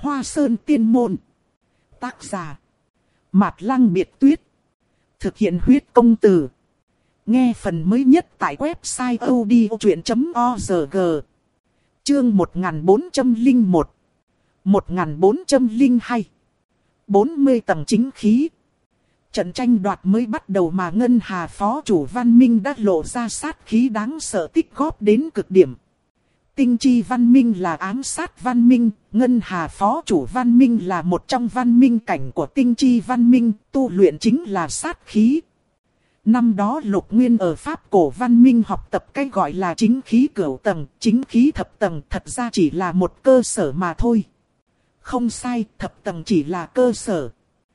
Hoa Sơn Tiên Môn. Tác giả Mạt Lăng Biệt Tuyết. Thực hiện huyết công từ. Nghe phần mới nhất tại website odchuyện.org. Chương 1401 1402 40 tầng chính khí. Trận tranh đoạt mới bắt đầu mà Ngân Hà Phó Chủ Văn Minh đã lộ ra sát khí đáng sợ tích góp đến cực điểm. Tinh chi văn minh là ám sát văn minh, Ngân Hà Phó Chủ Văn Minh là một trong văn minh cảnh của tinh chi văn minh, tu luyện chính là sát khí. Năm đó Lục Nguyên ở Pháp cổ văn minh học tập cái gọi là chính khí cửu tầng, chính khí thập tầng thật ra chỉ là một cơ sở mà thôi. Không sai, thập tầng chỉ là cơ sở.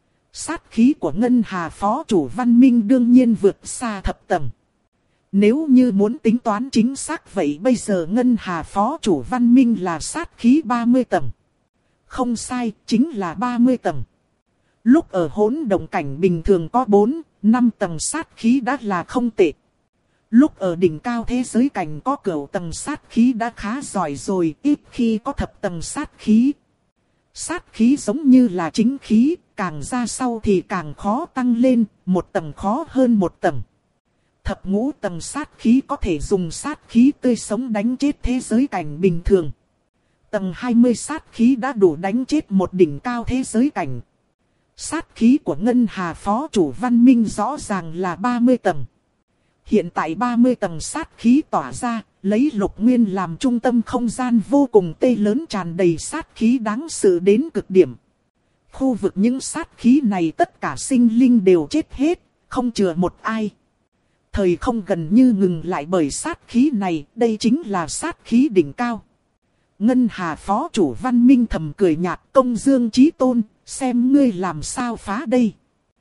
Sát khí của Ngân Hà Phó Chủ Văn Minh đương nhiên vượt xa thập tầng. Nếu như muốn tính toán chính xác vậy bây giờ Ngân Hà Phó Chủ Văn Minh là sát khí 30 tầng. Không sai, chính là 30 tầng. Lúc ở hỗn động cảnh bình thường có 4, 5 tầng sát khí đã là không tệ. Lúc ở đỉnh cao thế giới cảnh có cửu tầng sát khí đã khá giỏi rồi, ít khi có thập tầng sát khí. Sát khí giống như là chính khí, càng ra sau thì càng khó tăng lên, một tầng khó hơn một tầng. Thập ngũ tầng sát khí có thể dùng sát khí tươi sống đánh chết thế giới cảnh bình thường. Tầng 20 sát khí đã đủ đánh chết một đỉnh cao thế giới cảnh. Sát khí của Ngân Hà Phó Chủ Văn Minh rõ ràng là 30 tầng. Hiện tại 30 tầng sát khí tỏa ra, lấy Lục Nguyên làm trung tâm không gian vô cùng tê lớn tràn đầy sát khí đáng sợ đến cực điểm. Khu vực những sát khí này tất cả sinh linh đều chết hết, không chừa một ai. Thời không gần như ngừng lại bởi sát khí này, đây chính là sát khí đỉnh cao. Ngân Hà Phó Chủ Văn Minh thầm cười nhạt, Công Dương Chí Tôn, xem ngươi làm sao phá đây.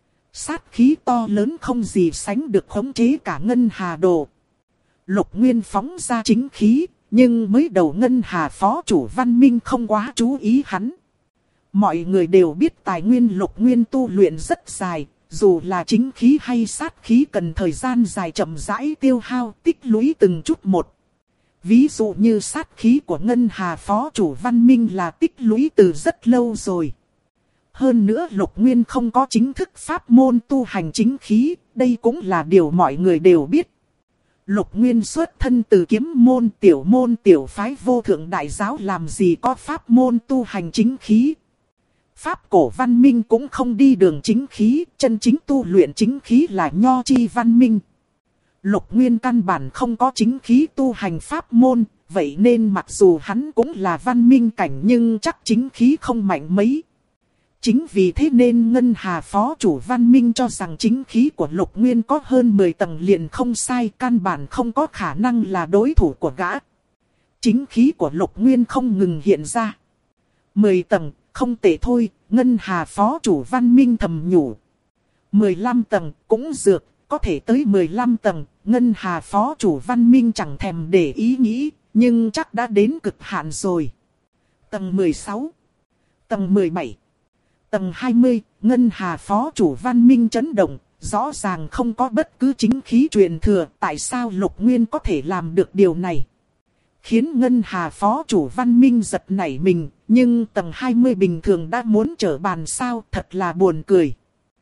Sát khí to lớn không gì sánh được khống chế cả Ngân Hà Đồ. Lục Nguyên phóng ra chính khí, nhưng mới đầu Ngân Hà Phó Chủ Văn Minh không quá chú ý hắn. Mọi người đều biết tài nguyên Lục Nguyên tu luyện rất dài, dù là chính khí hay sát khí cần thời gian dài chậm rãi tiêu hao tích lũy từng chút một. Ví dụ như sát khí của Ngân Hà Phó Chủ Văn Minh là tích lũy từ rất lâu rồi. Hơn nữa Lục Nguyên không có chính thức pháp môn tu hành chính khí, đây cũng là điều mọi người đều biết. Lục Nguyên xuất thân từ kiếm môn tiểu phái vô thượng đại giáo làm gì có pháp môn tu hành chính khí. Pháp cổ văn minh cũng không đi đường chính khí, chân chính tu luyện chính khí là nho chi văn minh. Lục Nguyên căn bản không có chính khí tu hành pháp môn, vậy nên mặc dù hắn cũng là văn minh cảnh nhưng chắc chính khí không mạnh mấy. Chính vì thế nên Ngân Hà Phó Chủ Văn Minh cho rằng chính khí của Lục Nguyên có hơn 10 tầng liền không sai, căn bản không có khả năng là đối thủ của gã. Chính khí của Lục Nguyên không ngừng hiện ra. 10 tầng, không tệ thôi, Ngân Hà Phó Chủ Văn Minh thầm nhủ. 15 tầng, cũng dược, có thể tới 15 tầng, Ngân Hà Phó Chủ Văn Minh chẳng thèm để ý nghĩ, nhưng chắc đã đến cực hạn rồi. Tầng 16, tầng 17, tầng 20, Ngân Hà Phó Chủ Văn Minh chấn động, rõ ràng không có bất cứ chính khí truyền thừa, tại sao Lục Nguyên có thể làm được điều này? Khiến Ngân Hà Phó Chủ Văn Minh giật nảy mình, nhưng tầng 20 bình thường đã muốn trở bàn sao, thật là buồn cười.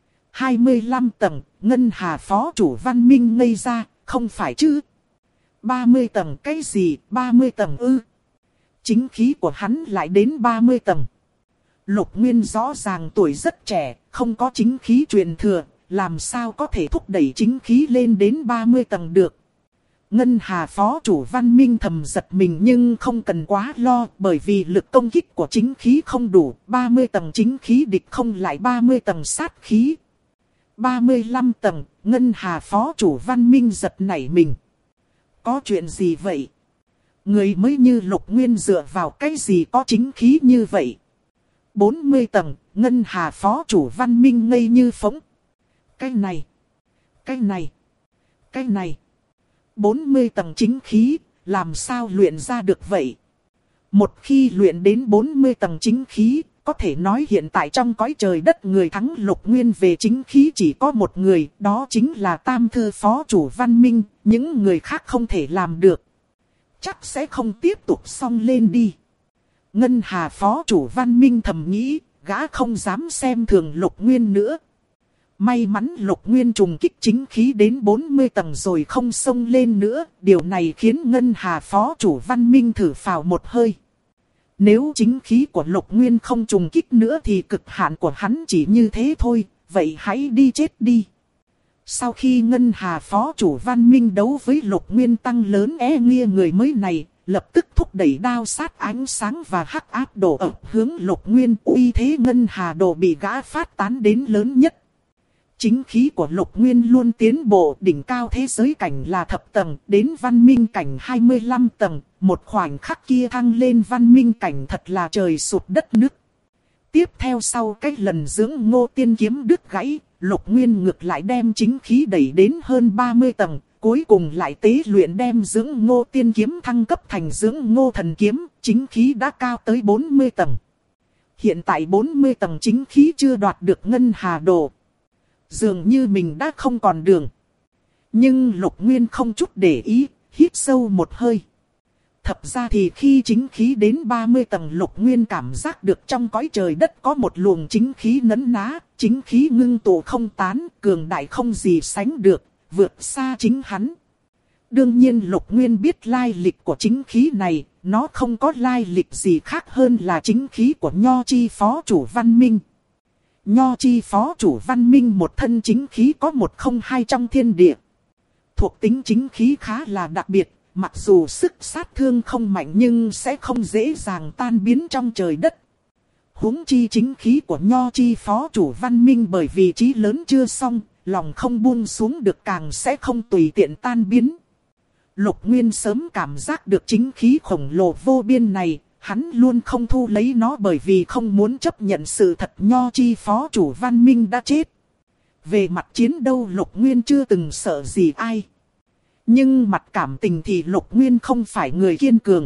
25 tầng, Ngân Hà Phó Chủ Văn Minh ngây ra, không phải chứ? 30 tầng cái gì, 30 tầng ư? Chính khí của hắn lại đến 30 tầng. Lục Nguyên rõ ràng tuổi rất trẻ, không có chính khí truyền thừa, làm sao có thể thúc đẩy chính khí lên đến 30 tầng được? Ngân Hà Phó Chủ Văn Minh thầm giật mình nhưng không cần quá lo, bởi vì lực công kích của chính khí không đủ, 30 tầng chính khí địch không lại 30 tầng sát khí. 35 tầng, Ngân Hà Phó Chủ Văn Minh giật nảy mình. Có chuyện gì vậy? Người mới như Lục Nguyên dựa vào cái gì có chính khí như vậy? 40 tầng, Ngân Hà Phó Chủ Văn Minh ngây như phỗng. Cái này, cái này, cái này. 40 tầng chính khí, làm sao luyện ra được vậy? Một khi luyện đến 40 tầng chính khí, có thể nói hiện tại trong cõi trời đất người thắng Lục Nguyên về chính khí chỉ có một người, đó chính là Tam Thư Phó Chủ Văn Minh, những người khác không thể làm được. Chắc sẽ không tiếp tục xông lên đi. Ngân Hà phó chủ Văn Minh thầm nghĩ, gã không dám xem thường Lục Nguyên nữa. May mắn Lục Nguyên trùng kích chính khí đến 40 tầng rồi không xông lên nữa. Điều này khiến Ngân Hà phó chủ Văn Minh thở phào một hơi. Nếu chính khí của Lục Nguyên không trùng kích nữa thì cực hạn của hắn chỉ như thế thôi. Vậy hãy đi chết đi. Sau khi Ngân Hà phó chủ Văn Minh đấu với Lục Nguyên tăng lớn nghe người mới này, lập tức thúc đẩy đao sát ánh sáng và hắc áp đổ ập hướng Lục Nguyên. Uy thế Ngân Hà đồ bị gã phát tán đến lớn nhất. Chính khí của Lục Nguyên luôn tiến bộ, đỉnh cao thế giới cảnh là thập tầng, đến văn minh cảnh 25 tầng, một khoảnh khắc kia thăng lên văn minh cảnh thật là trời sụp đất nứt. Tiếp theo sau cái lần dưỡng ngô tiên kiếm đứt gãy, Lục Nguyên ngược lại đem chính khí đẩy đến hơn 30 tầng, cuối cùng lại tế luyện đem dưỡng ngô tiên kiếm thăng cấp thành dưỡng ngô thần kiếm, chính khí đã cao tới 40 tầng. Hiện tại 40 tầng chính khí chưa đoạt được Ngân Hà đồ. Dường như mình đã không còn đường. Nhưng Lục Nguyên không chút để ý, hít sâu một hơi. Thật ra thì khi chính khí đến 30 tầng Lục Nguyên cảm giác được trong cõi trời đất có một luồng chính khí nấn ná, chính khí ngưng tụ không tán, cường đại không gì sánh được, vượt xa chính hắn. Đương nhiên Lục Nguyên biết lai lịch của chính khí này, nó không có lai lịch gì khác hơn là chính khí của Nho Chi phó chủ Văn Minh. Nho Chi phó chủ Văn Minh một thân chính khí có 102 trong thiên địa. Thuộc tính chính khí khá là đặc biệt, mặc dù sức sát thương không mạnh nhưng sẽ không dễ dàng tan biến trong trời đất. Huống chi chính khí của Nho Chi phó chủ Văn Minh bởi vì chí lớn chưa xong, lòng không buông xuống được càng sẽ không tùy tiện tan biến. Lục Nguyên sớm cảm giác được chính khí khổng lồ vô biên này. Hắn luôn không thu lấy nó bởi vì không muốn chấp nhận sự thật Nho Chi phó chủ Văn Minh đã chết. Về mặt chiến đấu Lục Nguyên chưa từng sợ gì ai. Nhưng mặt cảm tình thì Lục Nguyên không phải người kiên cường.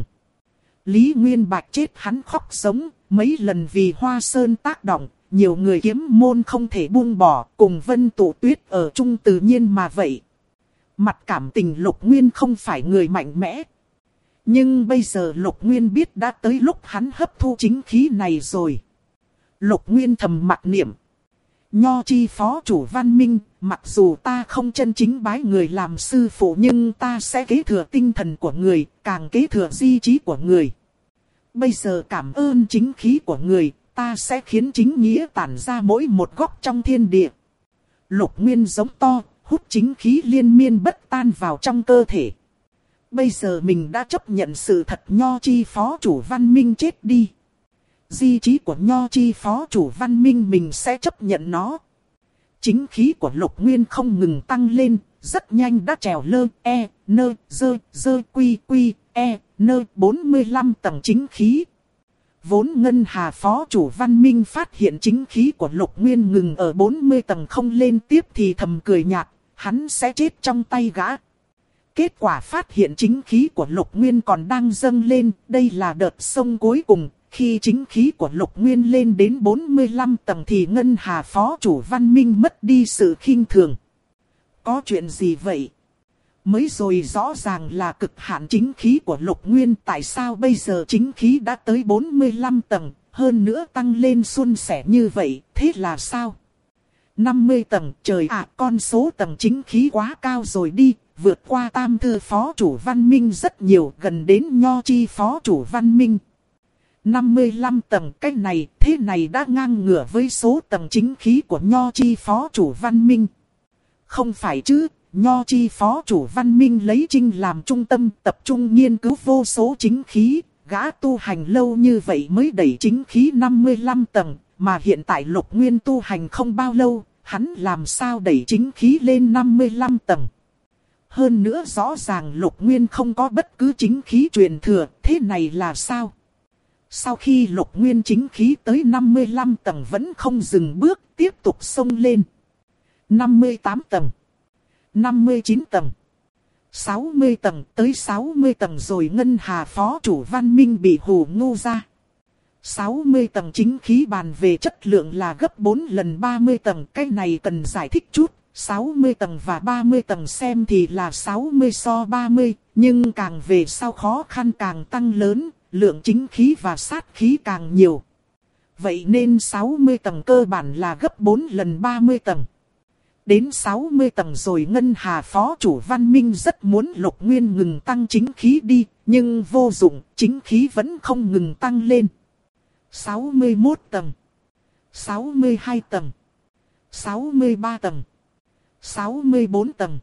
Lý Nguyên Bạch chết hắn khóc sống, mấy lần vì Hoa Sơn tác động, nhiều người kiếm môn không thể buông bỏ, cùng Vân Tụ Tuyết ở chung tự nhiên mà vậy. Mặt cảm tình Lục Nguyên không phải người mạnh mẽ. Nhưng bây giờ Lục Nguyên biết đã tới lúc hắn hấp thu chính khí này rồi. Lục Nguyên thầm mặc niệm. Nho Chi phó chủ Văn Minh, mặc dù ta không chân chính bái người làm sư phụ nhưng ta sẽ kế thừa tinh thần của người, càng kế thừa di trí của người. Bây giờ cảm ơn chính khí của người, ta sẽ khiến chính nghĩa tản ra mỗi một góc trong thiên địa. Lục Nguyên giống to, hút chính khí liên miên bất tan vào trong cơ thể. Bây giờ mình đã chấp nhận sự thật Nho Chi phó chủ Văn Minh chết đi. Di trí của Nho Chi phó chủ Văn Minh mình sẽ chấp nhận nó. Chính khí của Lục Nguyên không ngừng tăng lên, rất nhanh đã trèo lơ, quy, 45 tầng chính khí. Vốn Ngân Hà phó chủ Văn Minh phát hiện chính khí của Lục Nguyên ngừng ở 40 tầng không lên tiếp thì thầm cười nhạt, hắn sẽ chết trong tay gã. Kết quả phát hiện chính khí của Lục Nguyên còn đang dâng lên, đây là đợt sông cuối cùng. Khi chính khí của Lục Nguyên lên đến 45 tầng thì Ngân Hà phó chủ Văn Minh mất đi sự khinh thường. Có chuyện gì vậy? Mới rồi rõ ràng là cực hạn chính khí của Lục Nguyên, tại sao bây giờ chính khí đã tới 45 tầng, hơn nữa tăng lên suôn sẻ như vậy, thế là sao? 50 tầng, trời ạ, con số tầng chính khí quá cao rồi đi, vượt qua Tam Thư phó chủ Văn Minh rất nhiều, gần đến Nho Chi phó chủ Văn Minh. 55 tầng, cái này, thế này đã ngang ngửa với số tầng chính khí của Nho Chi phó chủ Văn Minh. Không phải chứ, Nho Chi phó chủ Văn Minh lấy Trinh làm trung tâm, tập trung nghiên cứu vô số chính khí, gã tu hành lâu như vậy mới đẩy chính khí 55 tầng, mà hiện tại Lục Nguyên tu hành không bao lâu, hắn làm sao đẩy chính khí lên 55 tầng. Hơn nữa rõ ràng Lục Nguyên không có bất cứ chính khí truyền thừa, thế này là sao? Sau khi Lục Nguyên chính khí tới 55 tầng vẫn không dừng bước, tiếp tục xông lên. 58 tầng, 59 tầng, 60 tầng, tới 60 tầng rồi Ngân Hà phó chủ Văn Minh bị hù ngu ra. 60 tầng chính khí bàn về chất lượng là gấp 4 lần 30 tầng, cái này cần giải thích chút. 60 tầng và 30 tầng xem thì là 60 so 30, nhưng càng về sau khó khăn càng tăng lớn. lượng chính khí và sát khí càng nhiều. Vậy nên 60 tầng cơ bản là gấp 4 lần 30 tầng. Đến 60 tầng rồi Ngân Hà phó chủ Văn Minh rất muốn Lục Nguyên ngừng tăng chính khí đi, nhưng vô dụng, chính khí vẫn không ngừng tăng lên. 61 tầng, 62 tầng, 63 tầng, 64 tầng,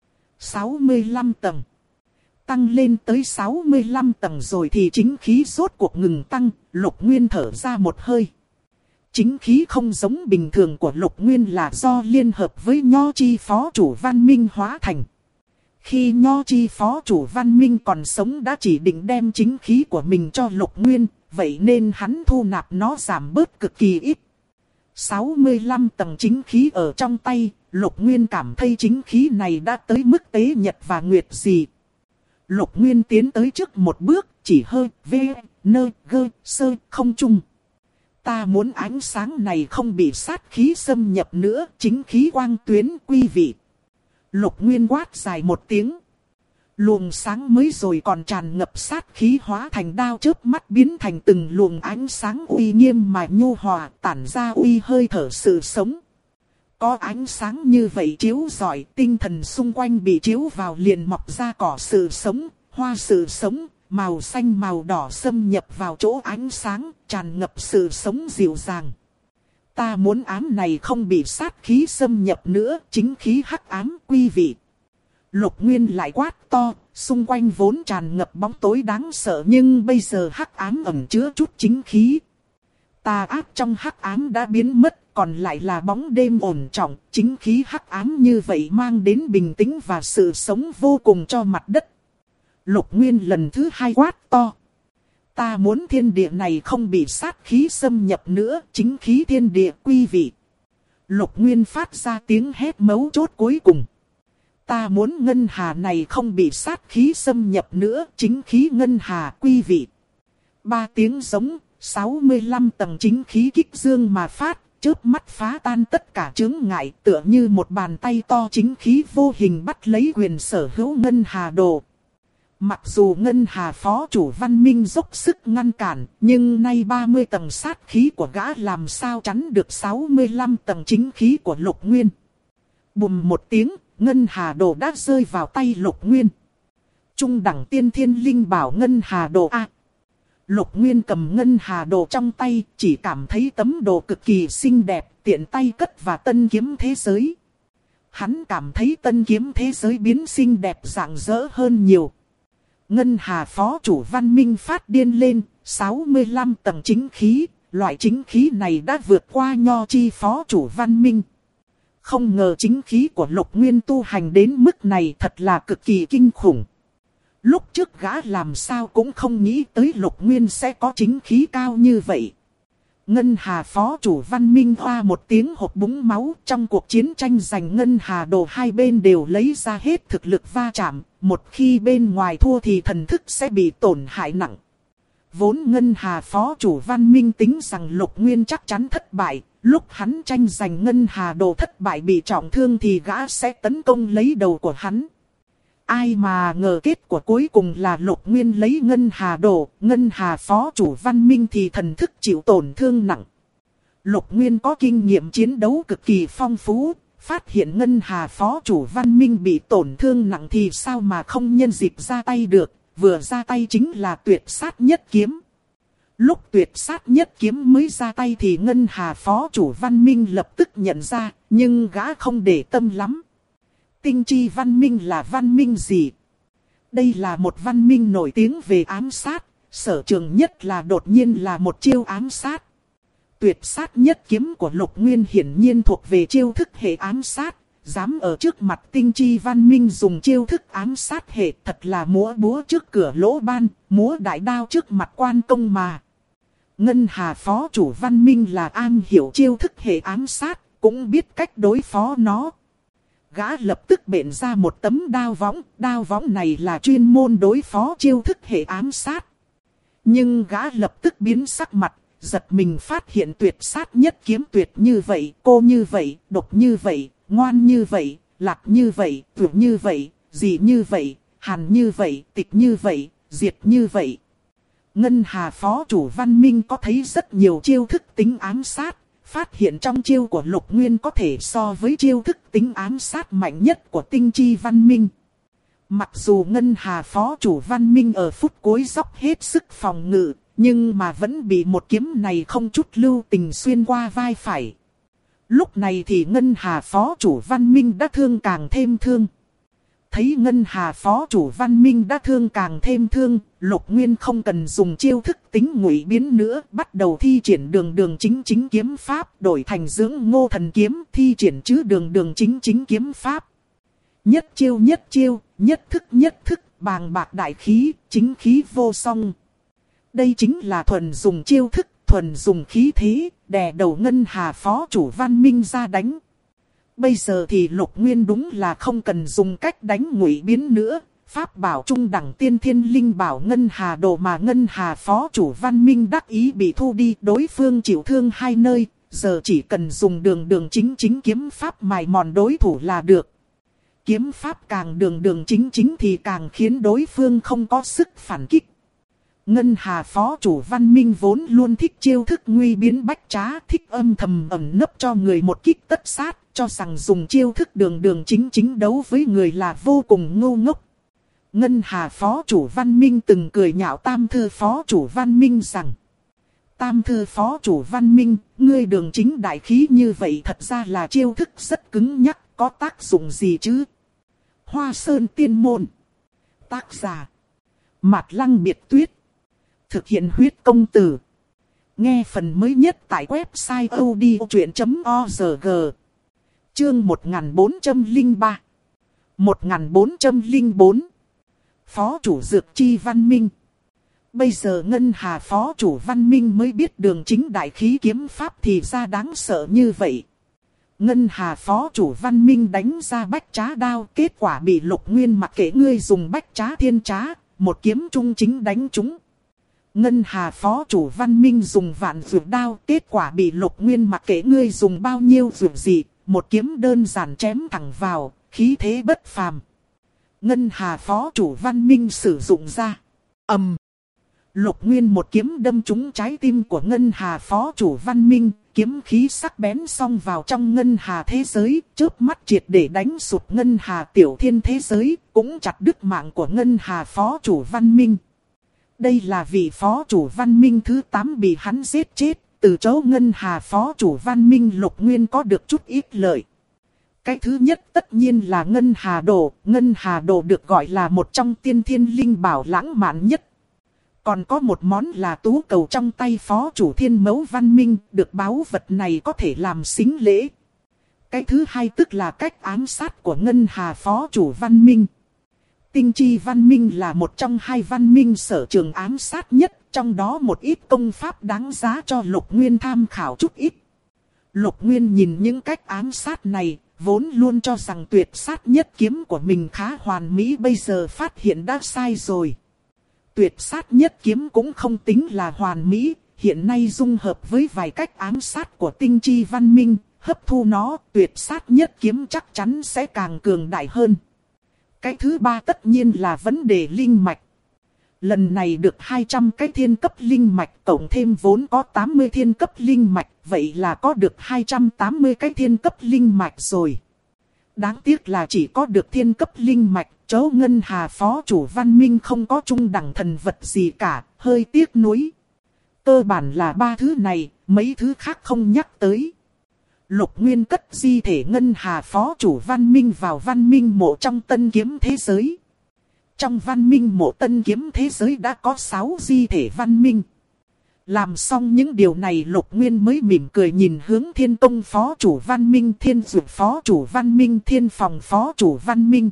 65 tầng. Tăng lên tới 65 tầng rồi thì chính khí rốt cuộc ngừng tăng, Lục Nguyên thở ra một hơi. Chính khí không giống bình thường của Lục Nguyên là do liên hợp với Nho Chi phó chủ Văn Minh hóa thành. Khi Nho Chi phó chủ Văn Minh còn sống đã chỉ định đem chính khí của mình cho Lục Nguyên, vậy nên hắn thu nạp nó giảm bớt cực kỳ ít. 65 tầng chính khí ở trong tay, Lục Nguyên cảm thấy chính khí này đã tới mức tế nhật và nguyệt gì. Lục Nguyên tiến tới trước một bước, chỉ hơi, nơ, gơ, sơ, không trung. Ta muốn ánh sáng này không bị sát khí xâm nhập nữa, chính khí quang tuyến quy vị. Lục Nguyên quát dài một tiếng. Luồng sáng mới rồi còn tràn ngập sát khí hóa thành đao chớp mắt biến thành từng luồng ánh sáng uy nghiêm mà nhu hòa, tản ra uy hơi thở sự sống. Có ánh sáng như vậy chiếu rọi, tinh thần xung quanh bị chiếu vào liền mọc ra cỏ sự sống, hoa sự sống, màu xanh màu đỏ xâm nhập vào chỗ ánh sáng, tràn ngập sự sống dịu dàng. Ta muốn ám này không bị sát khí xâm nhập nữa, chính khí hắc ám quy vị. Lục Nguyên lại quát to, xung quanh vốn tràn ngập bóng tối đáng sợ nhưng bây giờ hắc ám ẩn chứa chút chính khí. Tà ác trong hắc ám đã biến mất, còn lại là bóng đêm ổn trọng, chính khí hắc ám như vậy mang đến bình tĩnh và sự sống vô cùng cho mặt đất. Lục Nguyên lần thứ hai quát to. Ta muốn thiên địa này không bị sát khí xâm nhập nữa, chính khí thiên địa quy vị. Lục Nguyên phát ra tiếng hét mấu chốt cuối cùng. Ta muốn ngân hà này không bị sát khí xâm nhập nữa, chính khí ngân hà quy vị. 3 tiếng giống, 65 tầng chính khí kích dương mà phát, chớp mắt phá tan tất cả chướng ngại, tựa như một bàn tay to chính khí vô hình bắt lấy quyền sở hữu ngân hà đồ. Mặc dù ngân hà phó chủ Văn Minh dốc sức ngăn cản, nhưng nay 30 tầng sát khí của gã làm sao chắn được 65 tầng chính khí của Lục Nguyên. Bùm một tiếng, ngân hà đồ đã rơi vào tay Lục Nguyên. Trung đẳng tiên thiên linh bảo ngân hà đồ A. Lục Nguyên cầm ngân hà đồ trong tay, chỉ cảm thấy tấm đồ cực kỳ xinh đẹp, tiện tay cất vào tân kiếm thế giới. Hắn cảm thấy tân kiếm thế giới biến xinh đẹp rạng rỡ hơn nhiều. Ngân hà phó chủ Văn Minh phát điên lên, 65 tầng chính khí, loại chính khí này đã vượt qua Nho Chi phó chủ Văn Minh. Không ngờ chính khí của Lục Nguyên tu hành đến mức này thật là cực kỳ kinh khủng. Lúc trước gã làm sao cũng không nghĩ tới Lục Nguyên sẽ có chính khí cao như vậy. Ngân hà phó chủ Văn Minh hoa một tiếng hộc búng máu, trong cuộc chiến tranh giành ngân hà đồ hai bên đều lấy ra hết thực lực va chạm, một khi bên ngoài thua thì thần thức sẽ bị tổn hại nặng. Vốn ngân hà phó chủ Văn Minh tính rằng Lục Nguyên chắc chắn thất bại, lúc hắn tranh giành ngân hà đồ thất bại bị trọng thương thì gã sẽ tấn công lấy đầu của hắn. Ai mà ngờ kết quả cuối cùng là Lục Nguyên lấy ngân hà đồ, ngân hà phó chủ Văn Minh thì thần thức chịu tổn thương nặng. Lục Nguyên có kinh nghiệm chiến đấu cực kỳ phong phú, phát hiện ngân hà phó chủ Văn Minh bị tổn thương nặng thì sao mà không nhân dịp ra tay được, vừa ra tay chính là tuyệt sát nhất kiếm. Lúc tuyệt sát nhất kiếm mới ra tay thì ngân hà phó chủ Văn Minh lập tức nhận ra, nhưng gã không để tâm lắm. Tinh chi văn minh là văn minh gì? Đây là một văn minh nổi tiếng về ám sát, sở trường nhất là đột nhiên là một chiêu ám sát. Tuyệt sát nhất kiếm của Lục Nguyên hiển nhiên thuộc về chiêu thức hệ ám sát, dám ở trước mặt tinh chi văn minh dùng chiêu thức ám sát hệ thật là múa búa trước cửa lỗ ban, múa đại đao trước mặt quan công mà. Ngân hà phó chủ văn minh là am hiểu chiêu thức hệ ám sát, cũng biết cách đối phó nó. Gã lập tức bện ra một tấm đao võng này là chuyên môn đối phó chiêu thức hệ ám sát. Nhưng gã lập tức biến sắc mặt, giật mình phát hiện tuyệt sát nhất kiếm tuyệt như vậy, cô như vậy, độc như vậy, ngoan như vậy, lạc như vậy, tuyệt như vậy, dị như vậy, hàn như vậy, tịch như vậy, diệt như vậy. Ngân Hà phó chủ Văn Minh có thấy rất nhiều chiêu thức tính ám sát, phát hiện trong chiêu của Lục Nguyên có thể so với chiêu thức tính ám sát mạnh nhất của tinh chi Văn Minh. Mặc dù Ngân Hà phó chủ Văn Minh ở phút cuối dốc hết sức phòng ngự, nhưng mà vẫn bị một kiếm này không chút lưu tình xuyên qua vai phải. Lúc này thì Ngân Hà phó chủ Văn Minh đã thương càng thêm thương. Thấy Ngân Hà phó chủ Văn Minh đã thương càng thêm thương, Lục Nguyên không cần dùng chiêu thức tính ngụy biến nữa, bắt đầu thi triển đường đường chính chính kiếm pháp, đổi thành dưỡng ngô thần kiếm, thi triển chứ đường đường chính chính kiếm pháp. Nhất chiêu, nhất thức, bàng bạc đại khí, chính khí vô song. Đây chính là thuần dùng chiêu thức, thuần dùng khí thế, đè đầu Ngân Hà phó chủ Văn Minh ra đánh. Bây giờ thì Lục Nguyên đúng là không cần dùng cách đánh ngụy biến nữa. Pháp bảo trung đẳng tiên thiên linh bảo Ngân Hà đồ mà Ngân Hà phó chủ Văn Minh đắc ý bị thu đi, đối phương chịu thương hai nơi. Giờ chỉ cần dùng đường đường chính chính kiếm pháp mài mòn đối thủ là được. Kiếm pháp càng đường đường chính chính thì càng khiến đối phương không có sức phản kích. Ngân Hà phó chủ Văn Minh vốn luôn thích chiêu thức nguy biến bách trá, thích âm thầm ẩn nấp cho người một kích tất sát, cho rằng dùng chiêu thức đường đường chính chính đấu với người là vô cùng ngu ngốc. Ngân Hà phó chủ Văn Minh từng cười nhạo Tam Thư phó chủ Văn Minh rằng: Tam Thư phó chủ Văn Minh, ngươi đường chính đại khí như vậy thật ra là chiêu thức rất cứng nhắc, có tác dụng gì chứ? Hoa Sơn Tiên Môn. Tác giả: Mạt Lăng Biệt Tuyết. Thực hiện huyết công từ. Nghe phần mới nhất tại website odchuyện.org. Chương 1403. 1404. Phó chủ Dược Chi Văn Minh. Bây giờ Ngân Hà phó chủ Văn Minh mới biết đường chính đại khí kiếm pháp thì ra đáng sợ như vậy. Ngân Hà phó chủ Văn Minh đánh ra bách trá đao, kết quả bị Lục Nguyên mặc kệ ngươi dùng bách trá thiên trá, một kiếm trung chính đánh trúng. Ngân Hà phó chủ Văn Minh dùng vạn dược đao, kết quả bị Lục Nguyên mặc kệ ngươi dùng bao nhiêu dược gì, một kiếm đơn giản chém thẳng vào, khí thế bất phàm. Ngân Hà phó chủ Văn Minh sử dụng ra. Lục Nguyên một kiếm đâm trúng trái tim của Ngân Hà phó chủ Văn Minh, kiếm khí sắc bén xông vào trong Ngân Hà thế giới, chớp mắt triệt để đánh sụt Ngân Hà tiểu thiên thế giới, cũng chặt đứt mạng của Ngân Hà phó chủ Văn Minh. Đây là vị phó chủ Văn Minh thứ 8 bị hắn giết chết, từ chỗ Ngân Hà phó chủ Văn Minh Lục Nguyên có được chút ít lợi. Cái thứ nhất tất nhiên là Ngân Hà Đồ. Ngân Hà Đồ được gọi là một trong tiên thiên linh bảo lãng mạn nhất. Còn có một món là tú cầu trong tay phó chủ Thiên Mẫu Văn Minh, được báu vật này có thể làm sính lễ. Cái thứ hai tức là cách ám sát của Ngân Hà phó chủ Văn Minh. Tinh chi Văn Minh là một trong hai văn minh sở trường ám sát nhất, trong đó một ít công pháp đáng giá cho Lục Nguyên tham khảo chút ít. Lục Nguyên nhìn những cách ám sát này, vốn luôn cho rằng tuyệt sát nhất kiếm của mình khá hoàn mỹ, bây giờ phát hiện đã sai rồi. Tuyệt sát nhất kiếm cũng không tính là hoàn mỹ, hiện nay dung hợp với vài cách ám sát của tinh chi Văn Minh, hấp thu nó, tuyệt sát nhất kiếm chắc chắn sẽ càng cường đại hơn. Cái thứ ba tất nhiên là vấn đề linh mạch. Lần này được 200 cái thiên cấp linh mạch, tổng thêm vốn có 80 thiên cấp linh mạch, vậy là có được 280 cái thiên cấp linh mạch rồi. Đáng tiếc là chỉ có được thiên cấp linh mạch, chỗ Ngân Hà phó chủ Văn Minh không có trung đẳng thần vật gì cả, hơi tiếc nuối. Cơ bản là ba thứ này, mấy thứ khác không nhắc tới. Lục Nguyên cất di thể Ngân Hà phó chủ Văn Minh vào Văn Minh mộ trong tân kiếm thế giới. Trong Văn Minh mộ tân kiếm thế giới đã có 6 di thể Văn Minh. Làm xong những điều này Lục Nguyên mới mỉm cười nhìn hướng Thiên Tông phó chủ Văn Minh, Thiên Dược phó chủ Văn Minh, Thiên Phòng phó chủ Văn Minh.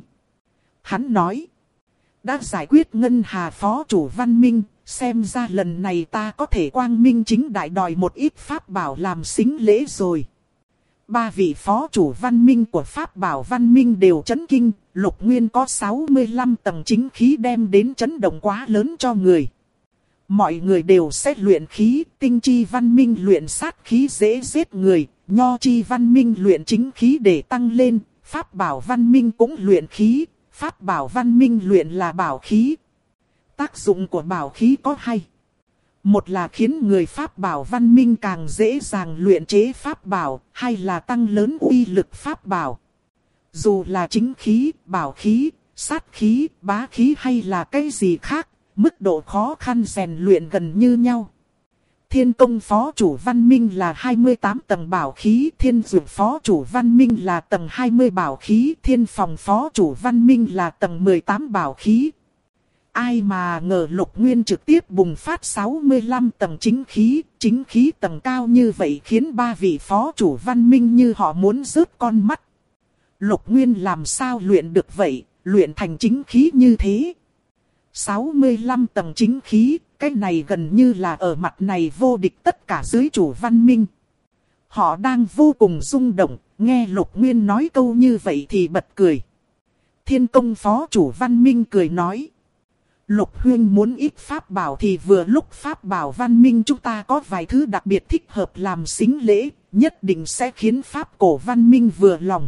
Hắn nói, đã giải quyết Ngân Hà phó chủ Văn Minh, xem ra lần này ta có thể quang minh chính đại đòi một ít pháp bảo làm sính lễ rồi. Ba vị phó chủ Văn Minh của pháp bảo Văn Minh đều chấn kinh, Lục Nguyên có 65 tầng chính khí đem đến chấn động quá lớn cho người. Mọi người đều sẽ luyện khí, tinh chi Văn Minh luyện sát khí dễ giết người, nho chi Văn Minh luyện chính khí để tăng lên, pháp bảo Văn Minh cũng luyện khí, pháp bảo Văn Minh luyện là bảo khí. Tác dụng của bảo khí có hay. Một là khiến người pháp bảo văn minh càng dễ dàng luyện chế pháp bảo, hai là tăng lớn uy lực pháp bảo. Dù là chính khí, bảo khí, sát khí, bá khí hay là cái gì khác, mức độ khó khăn rèn luyện gần như nhau. Thiên công phó chủ văn minh là 28 tầng bảo khí, thiên dược phó chủ văn minh là tầng 20 bảo khí, thiên phòng phó chủ văn minh là tầng 18 bảo khí. Ai mà ngờ Lục Nguyên trực tiếp bùng phát 65 tầng chính khí tầng cao như vậy khiến ba vị phó chủ văn minh như họ muốn rớt con mắt. Lục Nguyên làm sao luyện được vậy, luyện thành chính khí như thế. 65 tầng chính khí, cái này gần như là ở mặt này vô địch tất cả dưới chủ văn minh. Họ đang vô cùng rung động, nghe Lục Nguyên nói câu như vậy thì bật cười. Thiên công phó chủ văn minh cười nói. Lục huynh muốn ít pháp bảo thì vừa lúc pháp bảo văn minh chúng ta có vài thứ đặc biệt thích hợp làm sính lễ, nhất định sẽ khiến pháp cổ văn minh vừa lòng.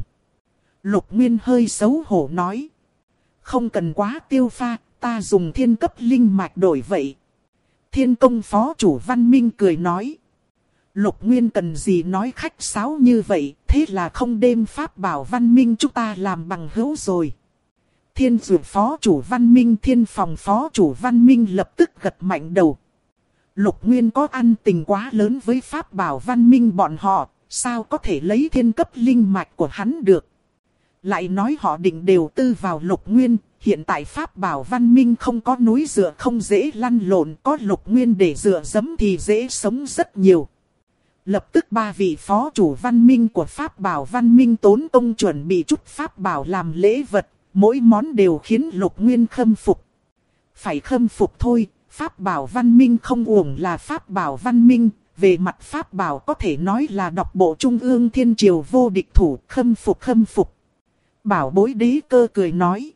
Lục Nguyên hơi xấu hổ nói. Không cần quá tiêu pha, ta dùng thiên cấp linh mạch đổi vậy. Thiên công phó chủ văn minh cười nói. Lục Nguyên cần gì nói khách sáo như vậy, thế là không đem pháp bảo văn minh chúng ta làm bằng hữu rồi. Thiên dược phó chủ văn minh, thiên phòng phó chủ văn minh lập tức gật mạnh đầu. Lục Nguyên có ăn tình quá lớn với pháp bảo văn minh bọn họ, sao có thể lấy thiên cấp linh mạch của hắn được. Lại nói họ định đều tư vào Lục Nguyên, hiện tại pháp bảo văn minh không có núi dựa không dễ lăn lộn, có Lục Nguyên để dựa dẫm thì dễ sống rất nhiều. Lập tức ba vị phó chủ văn minh của pháp bảo văn minh tốn công chuẩn bị chút pháp bảo làm lễ vật, mỗi món đều khiến Lục Nguyên khâm phục. Phải khâm phục thôi, pháp bảo văn minh không uổng là pháp bảo văn minh, về mặt pháp bảo có thể nói là độc bộ trung ương thiên triều vô địch thủ, khâm phục khâm phục. Bảo bối đế cơ cười nói.